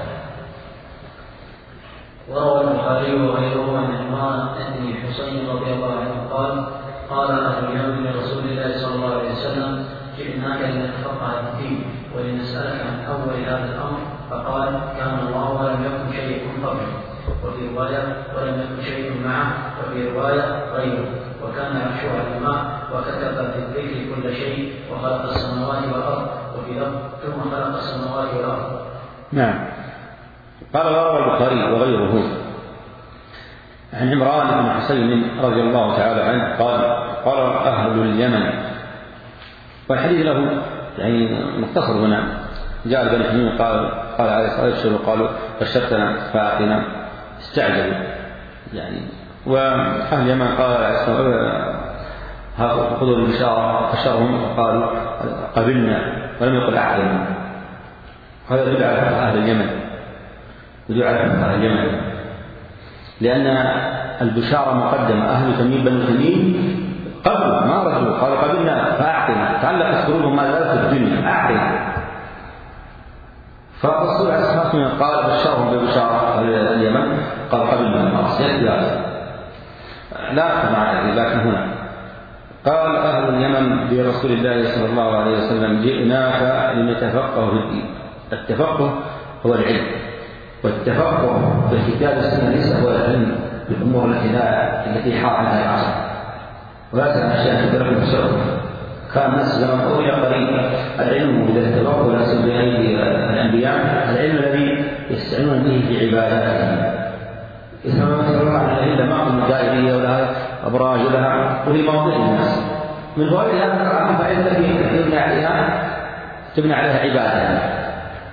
B: وروى البخاري وغيره عن عمران بن حسين رضي الله عنه قال قال أهل اليمن لرسول الله صلى الله عليه وسلم جئناك لنتفقه في الدين ولنسألك عن أول هذا الأمر، فقال كان الله ولم يكن شيء قبله، وفي رواية ولم يكن شيء معه، وفي رواية غيره، وكان عرشه على الماء، وكتب في الذكر كل شيء، وخلق السماوات والأرض، وفي لفظ ثم خلق السماوات والأرض.
A: نعم. قال روى البخاري وغيره عن عمران بن حسين رضي الله تعالى عنه قال قال أهل اليمن، والحديث له يعني مختصر هنا. جاء بني تميم قال قال عليه الصلاة والسلام قالوا بشرتنا فأعطنا، استعجلوا يعني. وأهل اليمن قال عليه الصلاة والسلام خذوا البشارة، بشرهم قالوا قبلنا ولم يقل أعلم. هذا يدل على أهل اليمن، يدل على أهل اليمن، لأن البشارة مقدمة. أهل تميم بني تميم قبل ما رجوا قالوا قبلنا فأعطنا، تعلقت قلوبهم ما زالت في الدنيا أعطنا. فالرسول عليه الصلاة والسلام قال بشرهم ببشارة اليمن قال قبلنا المعصية لا معنى، لكن هنا قال أهل اليمن برسول الله صلى الله عليه وسلم جئناك لنتفقه في الدين. التفقه هو العلم، والتفقه في الكتاب والسنة ليس هو العلم بالأمور التي لا التي حاطها العصر، ولا تنسى أشياء تدرك بسرعة. كان الناس زمان أولي قريب العلم إذا التفقه الأصل بأيدي الأنبياء العلم الذي يستعينون به في عباداتهم. إذا ما تدرون عن العلم ما هم دائرية ولا أبراج لها، وهي مواضيع الناس من فوائد هذا الفائدة التي تبنى عليها تبنى عليها عبادة.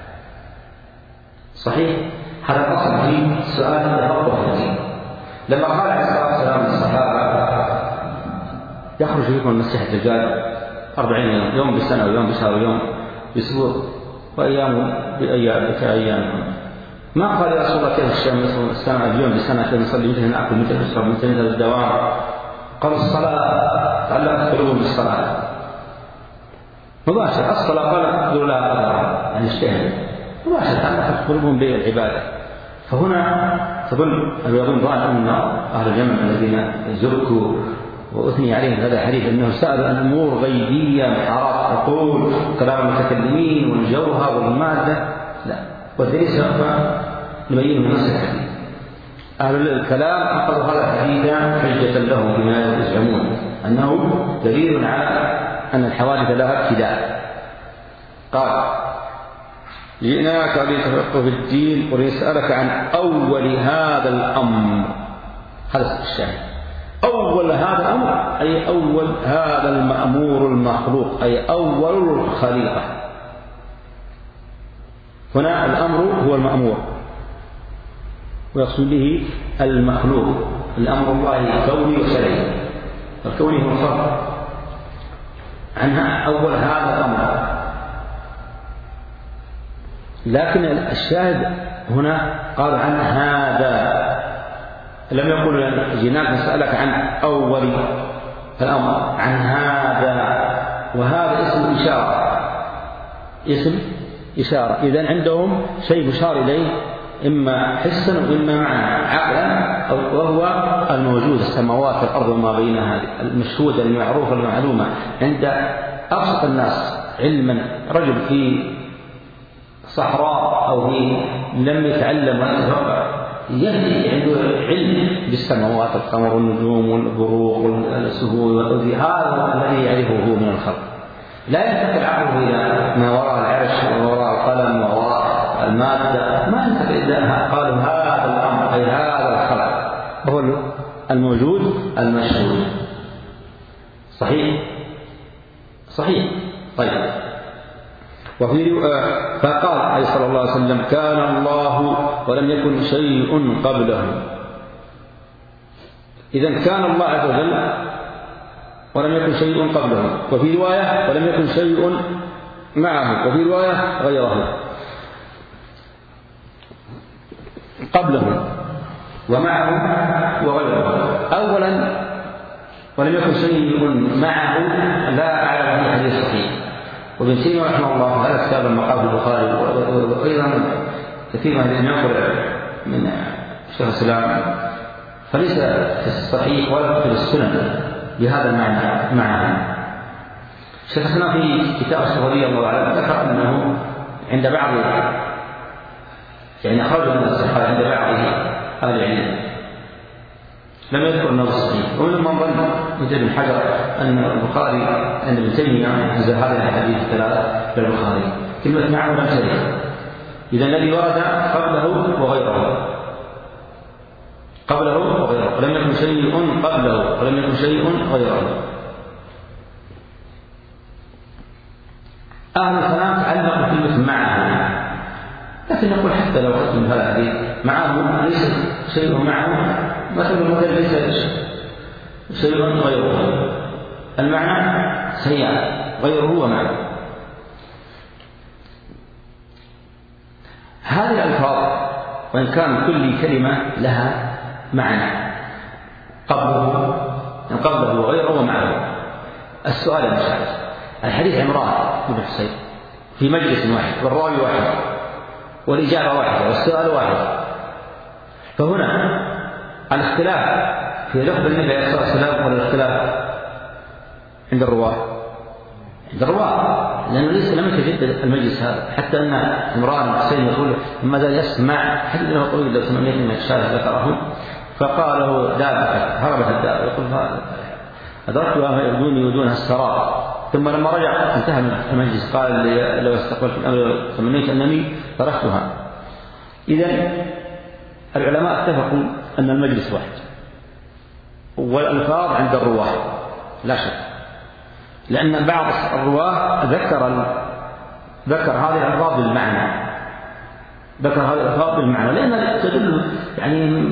A: صحيح هذا الأصل في سؤال التفقه في الدين. لما قال عليه الصلاة والسلام للصحابة يخرج فيكم المسيح الدجال أربعين يوم، يوم بالسنة ويوم بشهر ويوم بأسبوع وأيام بأيام كأيام، ما قال يا رسول الله كيف الشمس السنة اليوم بالسنة كيف نصلي متى نأكل متى نشرب متى ننزل الدوام؟ قال الصلاة تعلقت قلوبهم بالصلاة مباشرة. الصلاة قال يقول لا يعني اشتهر مباشرة تعلقت قلوبهم بالعبادة. فهنا تظن يظن ظاهر أن أهل اليمن الذين زركوا وأثني عليهم هذا الحديث أنه سألوا عن أمور غيبية محارات عقول كلام المتكلمين والجوهر والمادة، لا، والدليل سوف نبين من نص الحديث. أهل الكلام أخذوا هذا الحديث حجة لهم بما يزعمون أنه دليل على أن الحوادث لها ابتداء. قال جئناك لتفقه في الدين ولنسألك عن أول هذا الأمر. هذا الشاهد، أول هذا الأمر أي أول هذا المأمور المخلوق، أي أول الخليقة. هنا الأمر هو المأمور ويقصد به المخلوق. الأمر الله كوني وشرعي، الكوني هو الخلق. عنها أول هذا الأمر، لكن الشاهد هنا قال عن هذا، لم يقل جئناك نسألك عن أول الأمر، عن هذا. وهذا اسم إشارة، اسم إشارة. إذن عندهم شيء مشار إليه إما حسا وإما معنى عقلا، وهو الموجود السماوات والأرض وما بينها، المشهودة المعروفة المعلومة عند أبسط الناس علما. رجل في صحراء أو في لم يتعلم ولا يتفقه يهدي عنده علم بالسماوات، القمر والنجوم والبروق والسهول والأرض، هذا الذي يعرفه هو من الخلق. لا ينتقل عقله إلى ما وراء العرش ووراء القلم ووراء المادة، ما ينتقل إلا قالوا هذا الأمر أي هذا الخلق هو الموجود المشهود. صحيح صحيح. طيب. وفي فقال أي صلى الله عليه وسلم كان الله ولم يكن شيء قبله. إذن كان الله عز وجل ولم يكن شيء قبله، وفي رواية ولم يكن شيء معه، وفي رواية غيره. قبله ومعه وغيره. أولا ولم يكن شيء معه لا أعلم في حديث صحيح، وابن تيمية رحمه الله هذا كتاب المقام البخاري، وأيضا كثير من ينقل من شيخ الإسلام، فليس في الصحيح ولا في السنن بهذا المعنى معه. شيخنا في كتاب الصهري الله أعلم ذكر أنه عند بعض يعني خرج من الصحابة عند بعض أهل العلم لم يذكر أنه صحيح، ومن من ظن مثل ابن حجر أن البخاري عند ابن تيمية نزل هذه الأحاديث الثلاثة في البخاري كلمة معه لم ترد. إذا الذي ورد قبله وغيره قبله وغيره ولم يكن شيء قبله ولم يكن شيء غيره. أهل الكلام تعلقوا كلمة معه، لكن نقول حتى لو قلت من هذا الحديث معه ليس شيء معه، مثل المثل ليس شيء غيره، المعنى سيء غيره ومعه. هذه الألفاظ وإن كان كل كلمة لها معنى قبله قبله وغيره ومعه. السؤال المشاهد الحديث عمران بن حسين في مجلس واحد والراوي واحد والإجابة واحدة والسؤال واحد، فهنا الاختلاف في لفظ النبي عليه الصلاة والسلام ولا الاختلاف عند الرواة عند الرواة لأنه ليس لم يتجدد المجلس هذا، حتى أن عمران بن حسين يقول ما زال يسمع حديث له طويل لو سمعت من الشارع ذكره، فقال له دابة هربت الدابة يقول أدركتها يبدوني ودونها السراب، ثم لما رجع انتهى من المجلس قال لو استقبلت الأمر تمنيت أنني تركتها. إذن العلماء اتفقوا أن المجلس واحد والألفاظ عند الرواة لا شك، لأن بعض الرواة ذكر ذكر هذه الألفاظ بالمعنى ذكر هذه الألفاظ بالمعنى لأن تدل يعني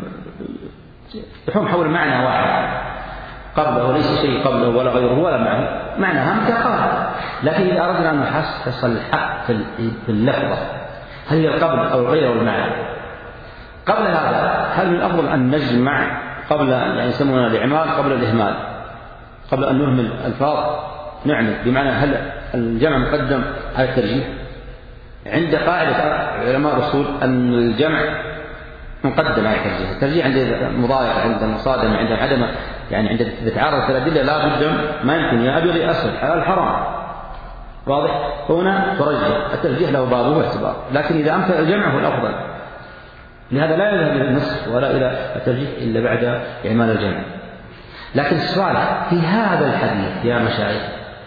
A: يحوم حول معنى واحد قبله وليس شيء قبله ولا غيره ولا معه، معناها متقارب. لكن إذا أردنا أن نحصل الحق في اللفظة هل هي القبل أو الغير والمعنى قبل هذا، هل من الأفضل أن نجمع قبل يعني يسمونها الإعمال قبل الإهمال، قبل أن نهمل الألفاظ نعمل، بمعنى هل الجمع مقدم على الترجيح؟ عند قاعدة علماء الأصول أن الجمع مقدم على الترجيح، الترجيح عند المضايقة عند المصادمة عند عدم يعني عند تتعارض الأدلة لا بد ما يمكن يا أبيض يا أسود حلال حرام واضح، هنا ترجح الترجيح له بابه واعتبار، لكن إذا أمثل الجمع هو الأفضل، لهذا لا يذهب إلى النصف ولا إلى الترجيح إلا بعد إعمال الجمع. لكن السؤال في هذا الحديث يا مشايخ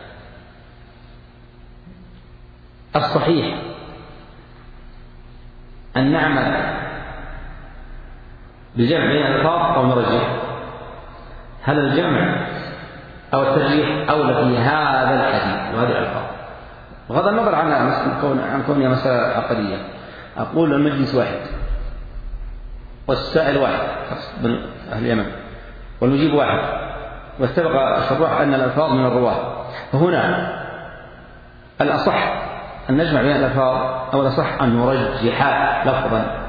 A: الصحيح أن نعمل بجمع بين الألفاظ أو نرجح؟ هل الجمع أو الترجيح أولى في هذا الحديث وهذه الألفاظ؟ بغض النظر عن عن كونها مسألة عقدية، أقول المجلس واحد والسائل واحد من أهل اليمن والمجيب واحد، واتفق الشراح أن الألفاظ من الرواة، فهنا الأصح أن نجمع بين الألفاظ أو الأصح أن نرجح لفظا.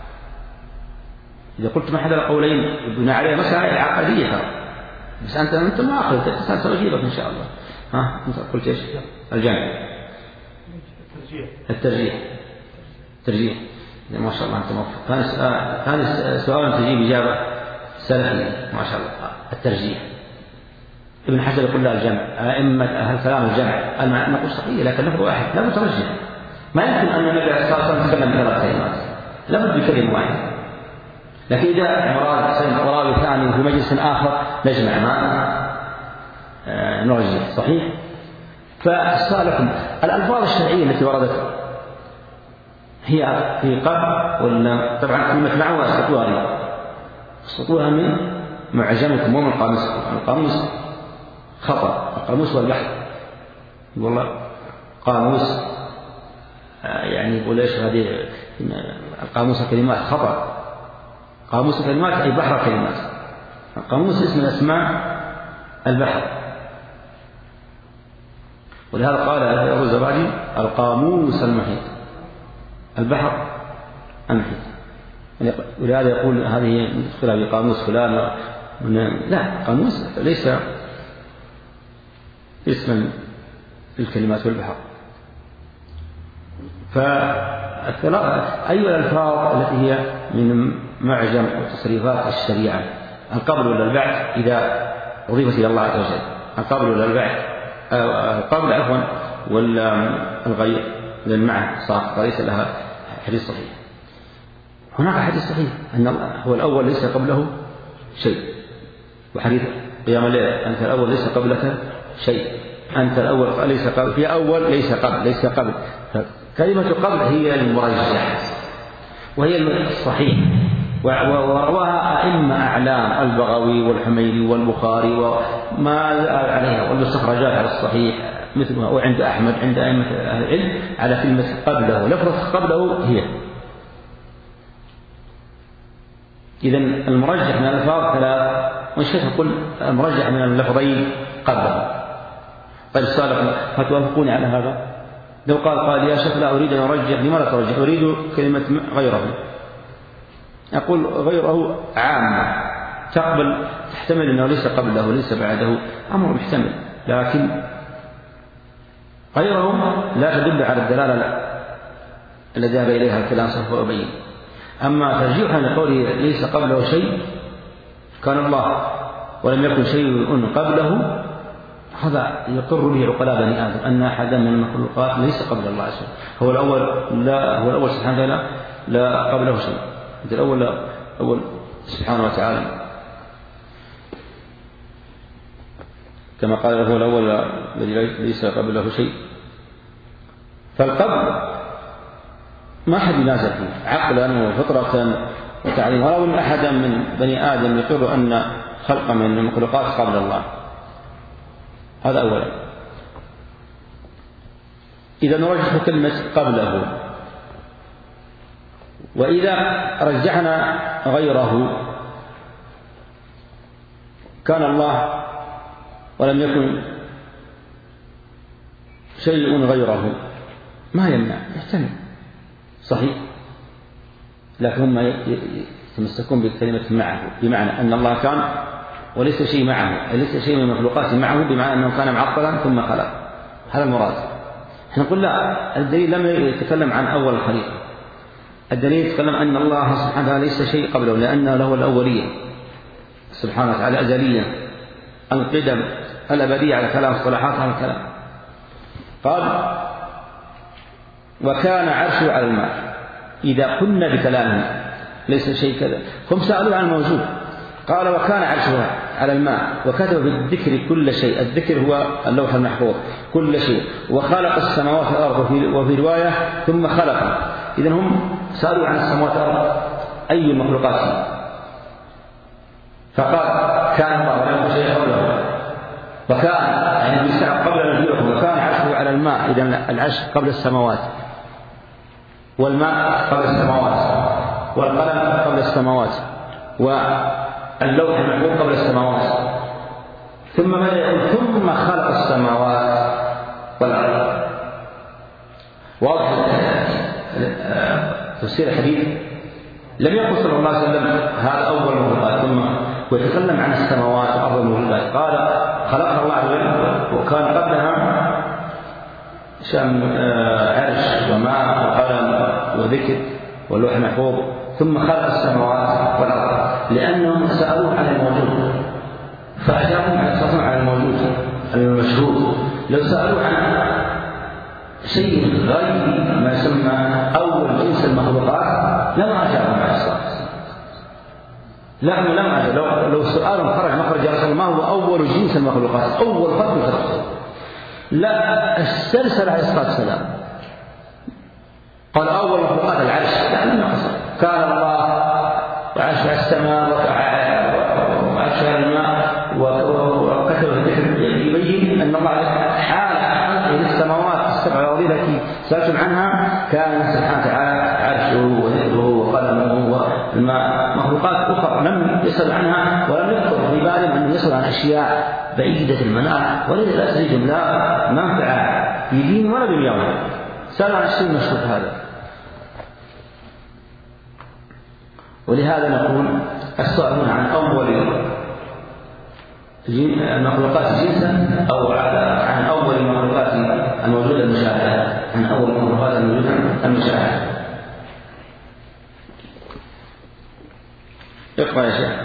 A: إذا قلت ما أحد القولين يبنى عليه مسائل عقدية ترى، بس أنت أنت ما أخذت سأجيبك إن شاء الله. ها أنت قلت إيش؟ الجمع الترجيح الترجيح الترجيح ما شاء الله أنت موفق. ثاني ثاني سؤال تجيب إجابة سلفية ما شاء الله. الترجيح ابن حجر يقول لا الجمع، أئمة أهل كلام الجمع نقول صحيح لكن لفظ واحد لا مترجح، ما يمكن أن النبي صلى الله عليه وسلم يتكلم بثلاث كلمات لابد بكلمة واحدة. لكن إذا عمران وراوي ثاني في مجلس آخر نجمع ما نرجح صحيح. فالسؤال لكم الألفاظ الشرعية التي وردت هي في قبل ولا؟ طبعا كلمة معه اسقطوها لي، اسقطوها من معجمكم ومن قاموسكم. القاموس خطأ، القاموس هو البحث. والله قاموس يعني يقول ايش هذه القاموس الكلمات، خطأ. قاموس الكلمات أي بحر الكلمات. القاموس اسم الأسماء البحر، ولهذا قال الزبادي القاموس المحيط، البحر المحيط. ولهذا يقول هذه ندخلها بقاموس فلان، لا، قاموس ليس اسما للكلمات والبحر. فالثلاثة أي الألفاظ التي هي من معجم وتصريفات الشريعة، القبل ولا البعث إذا أضيفت إلى الله عز وجل، القبل ولا البعث، القبل عفوا ولا الغير، لأن معه صار وليس لها حديث صحيح. هناك حديث صحيح أن الله هو الأول ليس قبله شيء، وحديث قيام الليل أنت الأول ليس قبلك شيء، أنت الأول ليس قبل، في أول ليس قبل، ليس قبل. كلمة قبل هي المرجح وهي الصحيح، ورواها أئمة أعلام البغوي والحميدي والبخاري وما عليها والمستخرجات على الصحيح مثلها، وعند أحمد عند أئمة أهل العلم على كلمة قبله، لفظة قبله هي. إذن المرجح من الألفاظ ثلاث، والشيخ يقول المرجح من اللفظين قبله. طيب السؤال هل توافقوني على هذا؟ لو قال قال يا شيخ لا أريد أن أرجح، لماذا ترجح؟ أريد كلمة غيره. أقول غيره عامة تقبل، تحتمل أنه ليس قبله وليس بعده، أمر محتمل، لكن غيره لا تدل على الدلالة الذي ذهب إليها الكلام سوف أبين. أما ترجيحا لقوله ليس قبله شيء، كان الله ولم يكن شيء قبله، هذا يقر به عقلاء بني آدم أن أحدا من المخلوقات ليس قبل الله عز وجل، هو الأول، لا هو الأول سبحانه وتعالى لا قبله شيء، الأول لا أول سبحانه وتعالى، كما قال هو الأول الذي ليس قبله شيء. فالقبل ما أحد ينازع فيه عقلا وفطرة وتعليم، ولو أن أحدا من بني آدم يقر أن خلق من المخلوقات قبل الله، هذا أولا. إذا نرجح كلمة قبله، وإذا رجحنا غيره كان الله ولم يكن شيء غيره، ما يمنع، يحتمل صحيح، لكن هم يتمسكون بكلمة معه، بمعنى أن الله كان وليس شيء معه، ليس شيء من المخلوقات معه، بمعنى أنه كان معطلا ثم خلق، هذا المراد. احنا نقول لا، الدليل لم يتكلم عن أول الخليقة، الدليل يتكلم أن الله سبحانه وتعالى ليس شيء قبله، لأنه له الأولية سبحانه وتعالى أزلية، القدم الأبدية على كلام الصلاحات على الكلام. قال وكان عرشه على الماء، إذا قلنا بكلامه ليس شيء كذا، هم سألوا عن الموجود، قال وكان عرشه على الماء، وكتب بالذكر كل شيء، الذكر هو اللوح المحفوظ، كل شيء، وخلق السماوات والأرض، وفي, وفي رواية ثم خلق. إذن هم سألوا عن السماوات والأرض أي المخلوقات، فقال كان الله ولم يكن شيء قبله، وكان يعني بالسعر قبل نزوله، وكان عرشه على الماء، إذن العرش قبل السماوات، والماء قبل السماوات، والقلم قبل السماوات، واللوح المحفوظ قبل السماوات، ثم ماذا يقول ثم خلق السماوات والأرض. واضح تفسير الحديث، لم يقل صلى الله عليه وسلم هذا أول المخلوقات، ثم ويتكلم عن السماوات والأرض الموجودات، قال خلقها الله عز وجل، وكان قبلها شأن عرش وماء وقلم وذكر واللوح المحفوظ، ثم خلق السماوات والأرض، لأنهم سألوه عن الموجود فأجابهم على أساس عن الموجود المشهود. لو سألوه عن شيء غير ما يسمى أول جنس المخلوقات لما أجابهم على أساس، لأنه لما لو لو سؤال خرج مخرج رسول ما هو أول جنس المخلوقات، أول خلق خلقه، لا، استرسل عليه الصلاة والسلام قال أول مخلوقات العرش، يعني ما قصر كان الله وعرش على السماء وعرش على الماء وكتب الذكر يبين أن الله حال خلقه للسماوات السبع الأرض التي سألتم عنها كان سبحانه وتعالى عرشه وذكره وقلمه والماء مخلوقات أخرى لم يسأل عنها ولم يخطر في بالهم أنه يسأل عن أشياء بعيدة المنال وليس لا تزيدهم لا منفعة في دين ولا دنيا. سأل عن الشيء المشهور هذا. ولهذا نقول السؤال هنا عن أول المخلوقات جنسا أو عن أول المخلوقات الموجودة المشاهدة، عن أول المخلوقات الموجودة المشاهدة. اقرأ يا شيخ.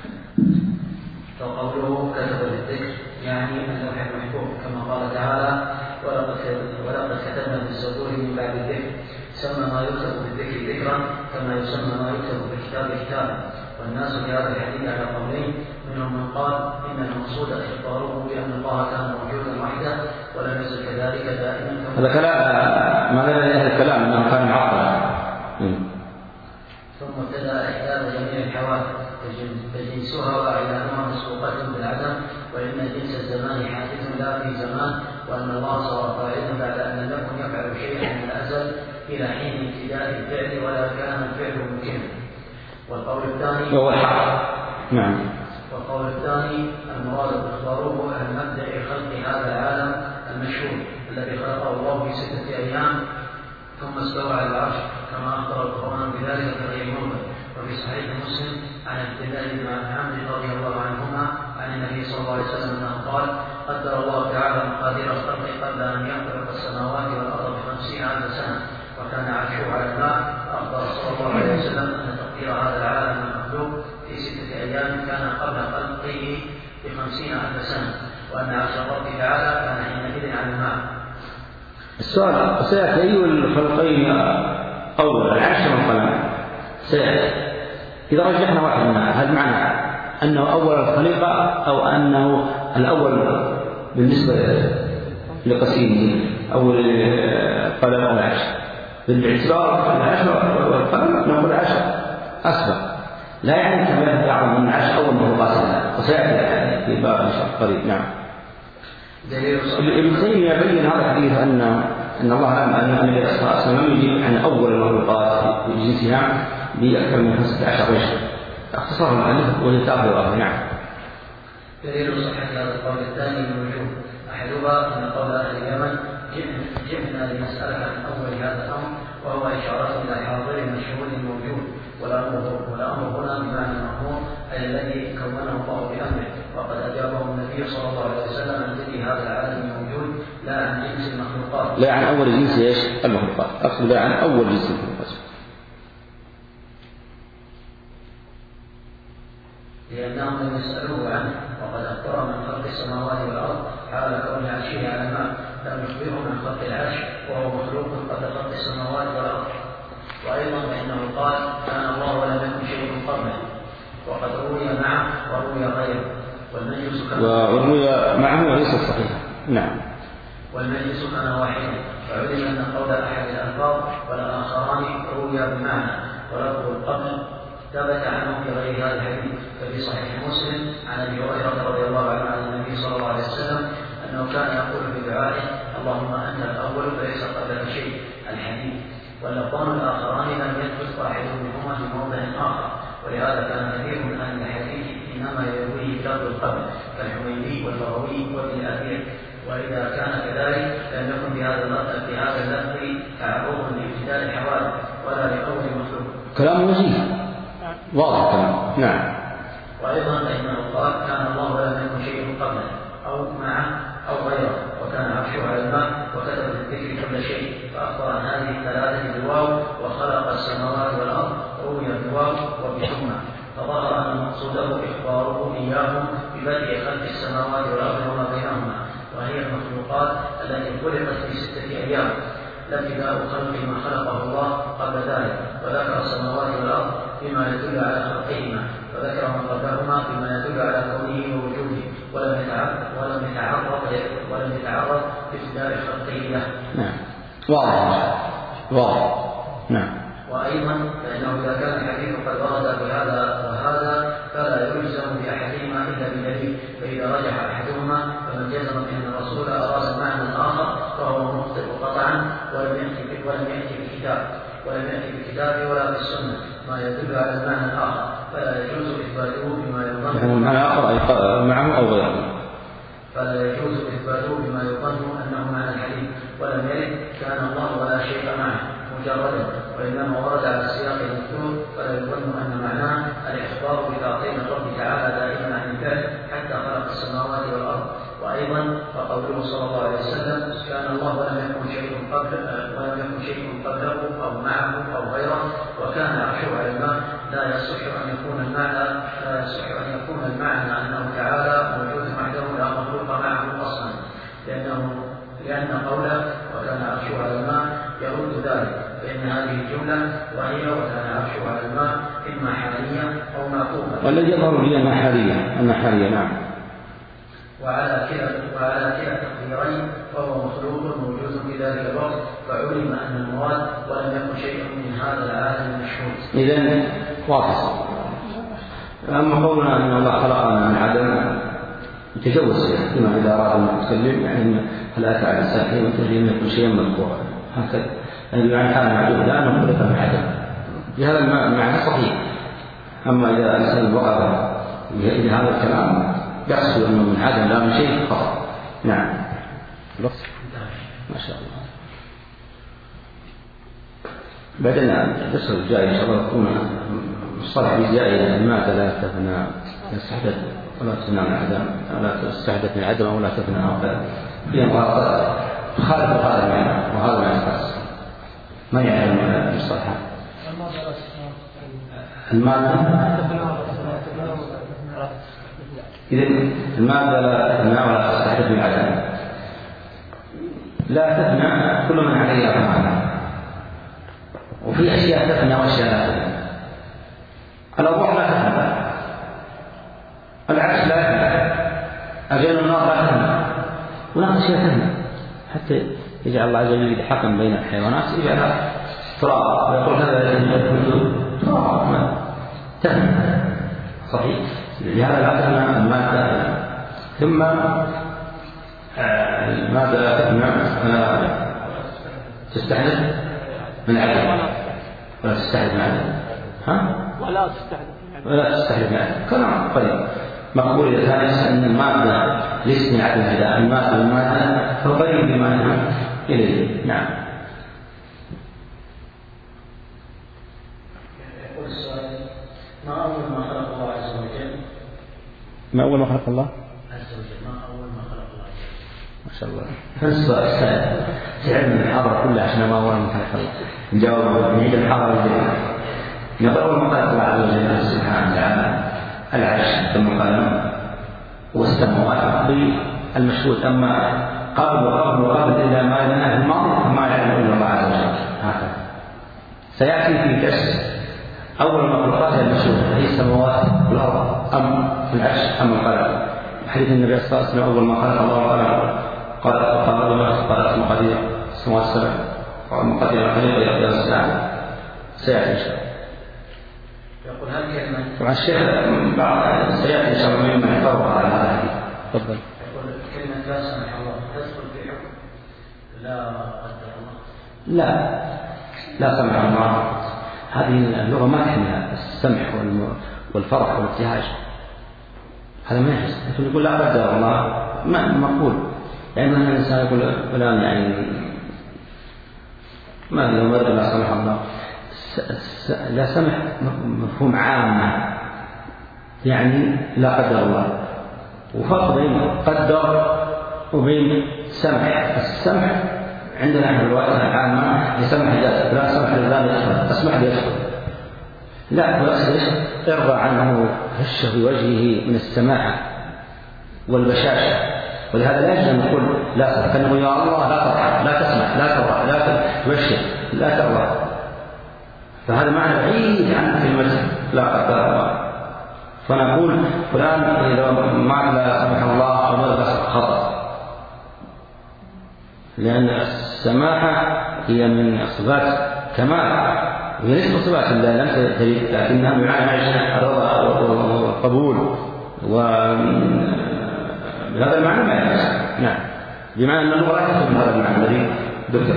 B: فقوله كتب الذكر يعني اللوح المحفوظ كما قال تعالى ولقد كتبنا في الزبور من بعد الذكر سمى ما يكتب بالذكر ذكرا كما يسمى ما يكتب بالكتاب كتابا. والناس في هذا الحديث على قولين، منهم من قال ان المقصود اخباره بان الله كان موجودا وحده ولم يزل كذلك دائما.
A: هذا كلام ما لا الكلام انه كان معطلا.
B: ثم ابتدا احداث جميع الحوادث فجنسها واعلانها مسبوقه بالعدم، وان جنس الزمان حادث لا في زمان، وان الله صار فاعلا بعد ان لم يكن يفعل شيئا من الازل الى حين ابتداء الفعل ولا كان الفعل ممكنا. والقول الثاني
A: هو الحق. نعم.
B: والقول الثاني المراد باخباره عن مبدا خلق هذا العالم المشهور الذي خلقه الله في سته ايام ثم استوى على العرش كما اخبر القران بذلك في غير موضع. وفي صحيح مسلم عن عبد الله بن عمرو رضي الله عنهما عن النبي صلى الله عليه وسلم انه قال قدر الله تعالى مقادير الخلق قبل ان يخلق السماوات والارض بخمسين الف سنه وكان عرشه على الماء. اخبر صلى الله عليه وسلم ان تقدير هذا العالم المخلوق في سته ايام كان قبل خلقه بخمسين الف سنه، وان عرش الرب تعالى كان حينئذ على الماء.
A: السؤال سيأتي أي الخلقين أول العرش والقلم سيأتي. إذا رجحنا واحد منها هل معنى أنه أول الخليقة أو أنه الأول بالنسبة لقسيمه أول القلم أو العرش؟ بالاعتبار العرش والقلم نقول العرش أسبق، لا يعني كما يعلم أن العرش أول مخلوقات وسيأتي في باب إن شاء الله قريب. نعم. ابن تيمية يبين هذا الحديث أن أن الله أن النبي صلى الله عليه وسلم لم يجيب عن أول المخلوقات بجنسها بأكثر من خمسة عشر وجه. اختصار المؤلف وهي تأخذ. نعم.
B: دليل صحة هذا القول الثاني من وجوه، أحدها أن قول أهل اليمن جئنا لنسألك عن أول هذا الأمر، وهو إشارة إلى حاضر مشهور موجود، والأمر هنا بمعنى المأمور أي الذي كونه الله بأمره، وقد أجابه النبي صلى الله عليه وسلم عن ذكر هذا العالم الموجود لا عن جنس المخلوقات.
A: لا عن أول جنس إيش؟ المخلوقات. أقصد لا عن أول جنس المخلوقات.
B: لأنهم لم يسألوه عنه، وقد أخبر من خلق السماوات والأرض حال كون عرشه على الماء، لم يخبرهم عن خلق العرش وهو مخلوق قبل خلق السماوات والأرض. وأيضا فإنه قال كان الله ولم يكن شيء قبله، وقد روي معه وروي غيره. والمجلس كان
A: وروي معه وليس صحيح. نعم.
B: والمجلس كان واحدا، فعلم أن قول أحد الألفاظ والآخران روي بمعنى، ولفظ القبل ثبت عنه في غير هذا الحديث. ففي صحيح مسلم عن ابي هريره رضي الله عنه عن النبي صلى الله عليه وسلم انه كان يقول في دعائه اللهم انت الاول فليس قبلك شيء الحديث. واللفظان الاخران لم يثبت واحد منهما في موضع اخر، ولهذا كان كثير من اهل الحديث انما يرويه لفظ القبل كالحميدي والبغوي وابن الاثير. واذا كان كذلك لم يكن بهذا اللفظ بهذا اللفظ تعرض لابتداء الحوادث ولا لقول مخلوق.
A: كلام وجيه واضح. نعم.
B: وأيضا فإنه قال كان الله ولم يكن شيء قبله أو معه أو غيره، وكان عرشه على الماء، وكتب الذكر كل شيء، فأخبر عن هذه الثلاثة بالواو، وخلق السماوات والأرض روي بالواو وبثم، فظهر أن مقصوده إخباره إياهم ببدء خلق السماوات والأرض وما بينهما، وهي المخلوقات التي خلقت في ستة أيام، لا ابتداء خلق ما خلقه الله قبل ذلك. وذكر السماوات والأرض بما يدل على خلقهما، وذكر ما قبلهما بما يدل على كونه ووجوده، ولم يتعرض ولم يتعرض ولم يتعرض
A: واضح واضح. نعم.
B: وأيضا فإنه إذا كان الحديث قد ورد بهذا وهذا فلا يلزم بأحدهما إلا بدليل، فإذا رجح أحدهما فمن جزم بأن الرسول أراد معنى آخر فهو مخطئ قطعا ولم يأتي ولم يأتي بالكتاب ولم يأتي بالكتاب ولا بالسنة ما يدل على المعنى الآخر فلا يجوز إثباته بما يظن
A: يعني المعنى الآخر أي معه أو غيره،
B: فلا يجوز إثباته بما يظن أنه معنى الحديث ولم يرد كان الله ولا شيء معه مجردا، وإنما ورد على السياق المذكور فلا يظن أن معناه الإخبار بتعظيم الرب تعالى دائما عن الفعل حتى خلق السماوات والأرض. وأيضا فقوله صلى الله عليه وسلم كان الله ولم يكن شيء قبل ولم يكن شيء قبله أو معه أو غيره وكان عرشه على الماء لا يصح أن يكون المعنى لا يصح أن يكون المعنى أنه تعالى موجود وحده لا مخلوق معه أصلا، لأنه لأن قوله وكان عرشه على الماء يرد ذلك، فإن هذه الجملة وهي وكان عرشه على الماء إما حالية أو معقوبة،
A: والذي يظهر لي أنها حالية أنها حالية. نعم.
B: وعلى كلا وعلى كلا التقديرين فهو مخلوق موجود في ذلك الوقت فعلم أن المراد ولم يكن شيء من هذا العالم المشهود.
A: إذن واضح. أما قولنا أن الله خلقنا من عدم يتجوز فيما إذا أراد المتكلم يعني هل أتى على الساحل وتجري أن يكون شيئا مذكورا هكذا يعني كان معدوم لا نقول لك من عدم بهذا المعنى صحيح. أما إذا الإنسان وقع إلى هذا الكلام يقصد أنه من عدم لا من شيء خطأ. نعم. لفظ ما شاء الله. بعدين الدرس الجاي إن شاء الله يكون مصطلح بزائد المادة لا تفنى تستحدث ولا تفنى من عدم ولا تستحدث من عدم ولا تفنى أبدا في مغالطة خالف هذا المعنى وهذا ما يخص ما يعلم المصطلحات. المادة إذن المادة لا تفنى ولا تستحدث من عدم لا تفنى كل من عليها فعلا، وفي أشياء تفنى وأشياء لا تفنى. الأرواح لا تفنى، العكس لا تفنى، أجل النار لا تفنى، هناك أشياء تفنى حتى يجعل الله عز وجل حكم بين الحيوانات يجعلها تراب ويقول هذا يجب تراب تفنى صحيح. لهذا لا تفنى المادة. ثم المادة لا تفنى تستحدث من عدم ولا تستحدث من عدم ها؟
C: ولا تستحدث
A: ولا تستحدث من عدم كلام قريب مقبول. إذا كان أن المادة ليست من عدم هذا المادة المادة فقريب بما نحن إليه. نعم.
B: يقول السؤال ما أول ما خلق الله عز وجل؟
A: ما أول ما خلق الله
B: عز وجل ما أول ما خلق الله عز وجل؟
A: ما شاء الله. فالسؤال سهل تعلم الحضرة كلها عشان ما أول ما خلق الله نجاوب نعيد الحضرة الجديدة. نقول أول ما خلق الله عز وجل سبحانه وتعالى العرش ثم القلم والسماوات بالمشهود. أما قبل وقبل وقبل إلى ما لنا في الماضي ما يعلم إلا الله عز وجل. هكذا سيأتي في درس أول المخلوقات هي المشهودة هي السماوات والأرض أم العرش أم القلم. حديث النبي صلى الله عليه وسلم أول ما خلق الله القلم قال قال ما قالت مقادير السماوات السبع ومقادير الخليقة يقدر الساعة سيأتي إن شاء الله.
B: يقول هل كلمة
A: طبعا الشيخ بعد سيأتي إن شاء الله مما يحفظه على هذا الحديث. تفضل.
B: يقول كلمة لا سمح الله تدخل في حكم لا قدر الله؟
A: لا لا سمح الله هذه اللغة ما تحمل السمح والفرح والابتهاج هذا ما يحس. لكن يقول لا قدر الله ما مقبول لأن يعني الإنسان يقول فلان يعني ما لو مرد لا سمح الله لا سمح مفهوم عام يعني لا قدر الله وفرق بين قدر وبين سمح. السمح عندنا احنا الروايات العامة يسمح ذاته لا سمح لله يدخل اسمح لي يدخل لا بس ارضى عنه هشه في وجهه من السماحة والبشاشة. ولهذا لا يجوز أن نقول لا سمح كأنه يا الله لا تضحك لا تسمح لا تضحك لا تبشر لا ترضى. فهذا معنى بعيد عن كلمة لا قدر الله. فنقول فلان إذا ما لا سمح الله أو ماذا خطأ لأن السماحة هي من صفات كمال، وهي ليست صفات الله لم تريد، لكنها بمعنى الرضا والقبول، وبهذا المعنى ما يجوز. نعم، بمعنى أن اللغة لا تكون هذا المعنى الذي ذكر.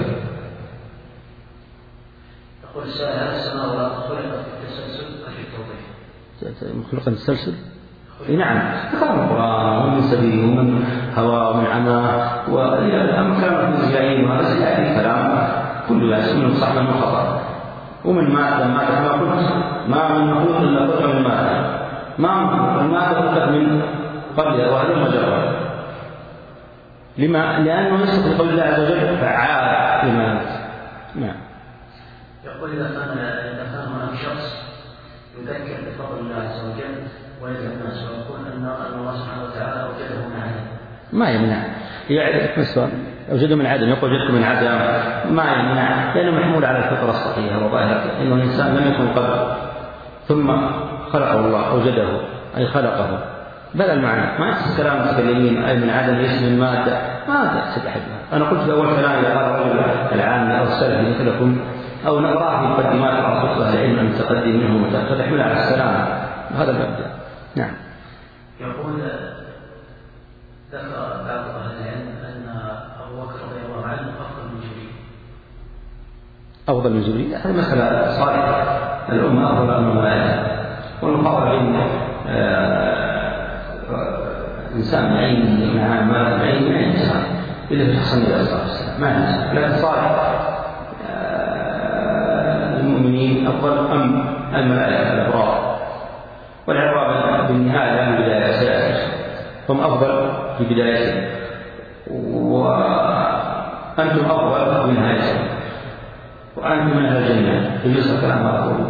B: يقول السائل: هل السماء والأرض خلقت بالتسلسل أم بالتوضيح؟
A: خلقت بالتسلسل؟ نعم، ذكر القرآن ومن سبيل ومن هواء ومن عمى وأما كلام الفيزيائيين وهذا سيأتي كلام كل ذلك من صح من خطأ. ومن مادة مادة كما قلت ما من مخلوق إلا خلق من مادة، ما المادة خلقت من قبل وهذا مجرد. لما؟ لأنه يصدق بقول الله عز وجل فعال لما. نعم.
B: يقول: إذا كان إذا كان هناك شخص يذكر بفضل الله عز وجل ويدعو الناس ويقول أن الله سبحانه وتعالى أوجده من عدم،
A: ما يمنع. يعني أوجده من عدم، يقول وجدته من عدم، ما يمنع، لأنه محمول على الفطرة الصحيحة وظاهرة إنه الإنسان لم يكن قبل ثم خلقه الله، أوجده أي خلقه. بل المعنى ما يحسن كلام المتكلمين أي من عدم اسم المادة، ما تحسب أحدها. أنا قلت في أول كلام إذا قال الرجل العام أو السلفي مثلكم أو نقرأ في مقدمات الرسول أهل العلم المتقدم منهم فتحمل على السلام، هذا المبدأ. نعم.
B: يقول: ذكر بعض أهل العلم أن أبو بكر رضي الله عنه أفضل من جبريل.
A: أفضل من جبريل؟ هذه مسألة صالحة، الأمة أفضل من الملائكة، والمقارنة بين إنسان معين مع مال معين مع إنسان إلا في شخص النبي صلى الله عليه وسلم ما إنسان، لكن صالح المؤمنين أفضل أم الملائكة الأبرار؟ والعبارة بالنهاية من بداية سيأتي هم أفضل في بدايته وأنتم أفضل في نهايته وأنتم من أهل الجنة. يجوز الكلام على طول.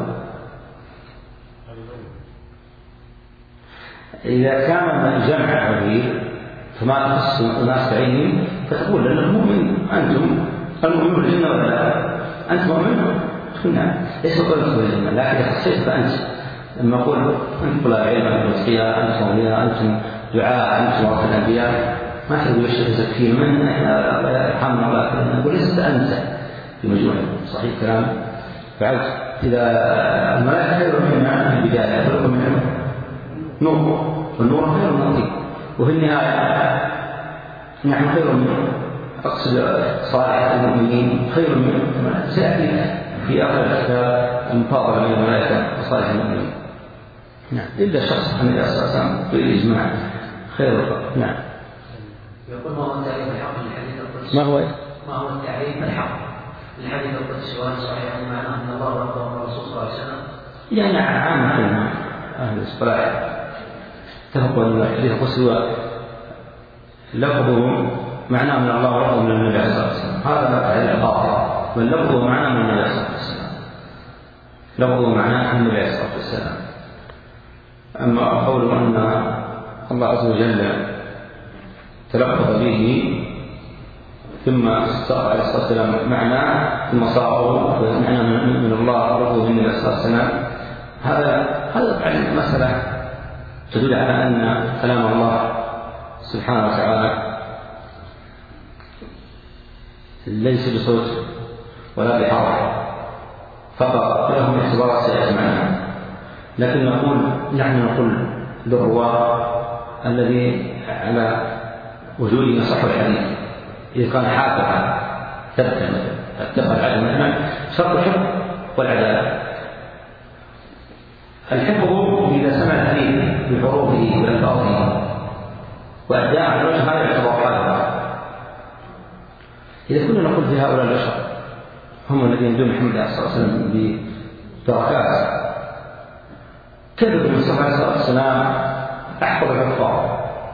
A: إذا كان جمع كبير فما تخص الناس بعينهم فتقول لأن المؤمن أنتم المؤمنون الجنة ولا لا؟ أنت مؤمن؟ نعم، ليس قول تدخل الجنة، لكن إذا خصيت فأنت لما أقول أنت طلاب علم، أنتم أتقياء، أنتم أولياء، أنتم دعاء، أنتم ورثة الأنبياء، ما تقول الشيخ زكي من يرحمنا الله، نقول لست أنت في مجموعة. صحيح كلام فعلت. إذا الملائكة خير منا في البداية خلق منهم نور، والنور خير من الطين، وفي النهاية نحن خير منهم. أقصد صالح المؤمنين خير منهم، سيأتي في آخر الكتاب المفاضلة بين الملائكة وصالح المؤمنين. نعم، إلا شخص عن الأساسان بالإجماع خير الخلق. نعم.
B: يقول: ما هو التعريف الحق للحديث القدسي؟
A: ما هو
B: ما هو التعريف الحق للحديث القدسي؟ وهل صحيح معناه أن الله ربه والرسول صلى الله عليه وسلم؟
A: يعني عام كلمة أهل الإصطلاح اتفقوا أن الحديث القدسي هو لفظه معناه من الله ولفظه من النبي صلى الله عليه وسلم. هذا لا تعريف باطل، بل لفظه معناه من النبي صلى الله عليه وسلم، لفظه معناه من النبي صلى الله عليه وسلم. أما قوله أن الله عز وجل تلفظ به ثم استقر عليه الصلاة والسلام معناه ثم صاره معناه من الله ولفظه من النبي صلى الله عليه وسلم، هذا هذا مسألة تدل على أن كلام الله سبحانه وتعالى ليس بصوت ولا بحرف فقط، لهم اعتبارات سيأتي معنا. لكن نقول نحن نقول للرواة الذي على وجوده يصح الحديث إذا كان حافظا ثبتا اتفق العدل مثلا شرط الحفظ والعدالة. الحفظ إذا سمع الحديث بحروفه وألفاظه وأداء على الوجه هذا يعتبر حافظا. إذا كنا نقول في هؤلاء البشر هم الذين دون محمد صلى الله عليه وسلم بدركات، كذب المصطفى عليه الصلاة والسلام أحفظ الحفاظ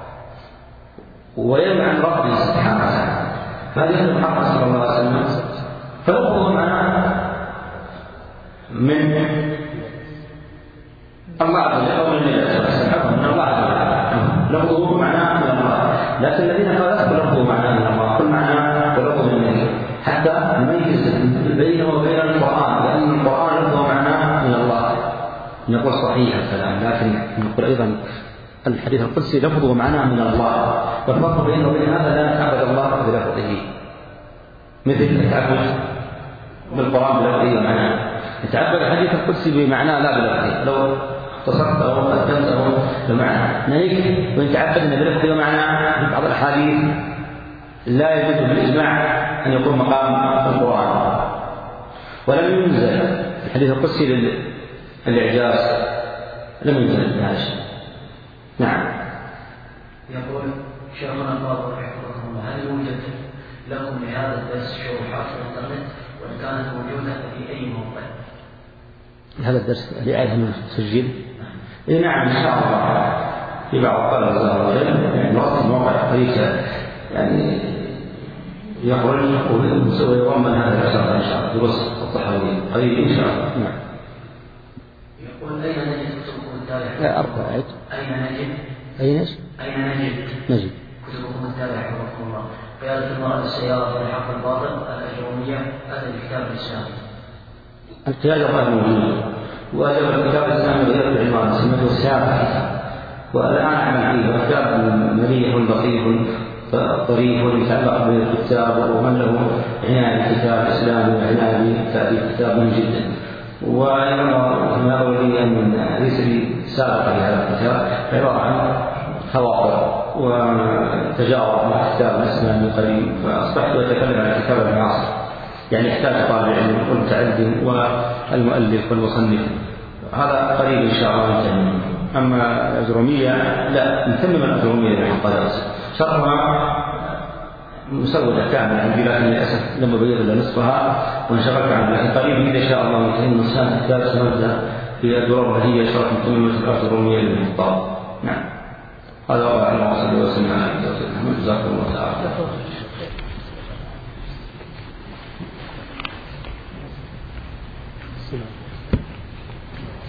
A: ويمنع عن ربه سبحانه وتعالى، فهذا يخدم محمد صلى الله عليه وسلم، فلفظه معناه من الله عز وجل أو من النبي صلى الله عليه وسلم، من الله عز وجل لفظه معناه من الله. لكن الذين قالوا لا لفظه معناه من الله، كل معناه ولفظه من النبي، حتى نميز بينه وبين القرآن، لأن القرآن لفظه معناه من الله. نقول صحيح الكلام، لكن نقول أيضا الحديث القدسي لفظه معناه من الله، والفرق بينه وبين هذا لا نعبد الله بلفظه، مثل التعبد بالقرآن بلفظه ومعناه، يتعبد الحديث القدسي بمعناه لا بلفظه، لو اختصرت أو قدمته بمعنى نهيك وإن تعبدنا بلفظه ومعناه في بعض الأحاديث لا يجوز بالإجماع أن يكون مقام القرآن، ولم ينزل الحديث القدسي للإعجاز، لم ينزل بهذا الشيء. نعم.
B: يقول شيخنا الفاضل حفظكم الله، هل يوجد لكم لهذا الدرس شروحات في الإنترنت؟ وإن كانت موجودة في أي موقع؟
A: هذا الدرس لأعلى من تسجيل؟ إيه نعم إن شاء الله في بعض الطلبة الله يعني نرسل موقع طريقة يعني يخرج ويضمن هذا الأشياء إن شاء الله في وسط الطحاوية قريب إن شاء الله. نعم.
B: يقول أين نجد كتبكم التابعة؟
A: لا أربعة.
B: أين نجد؟
A: أين نجد؟
B: أين نجد؟
A: نجد
B: كتبكم التابعة حفظكم الله. قيادة المرأة بالسيارة في الحق الباطل الأجرومية أتى الكتاب الإسلامي.
A: القيادة غير موجودة، وأجب الكتاب الإسلامي غير العنوان سمته السابع، والآن أعمل عليه وكتاب مليح لطيف ظريف يتعلق بالكتاب ومن له عناية بالكتاب الإسلامي وعناية بتأليف كتاب مهم جدا. وما أولي أن ليس لي سابقة لهذا الكتاب، عبارة عن خواطر وتجارب مع الكتاب الإسلامي قريب، فأصبحت أتكلم عن الكتاب المعاصر، يعني يحتاج طالب العلم والمتعلم والمؤلف والمصنف، هذا قريب إن شاء الله ننتهي. أما الأجرومية لا نتمم الأجرومية بالحقائق، شرحها مسودة كاملة عندي لكن للأسف لم أبيض إلا نصفها وانشغلت عنها، لكن قريب إن شاء الله ننتهي من نصفها كتاب سمدها في الدروب التي شرح متممة الأجرومية للمحطاب. نعم. هذا هو الله صلى الله عليه وسلم. جزاكم الله تعالى.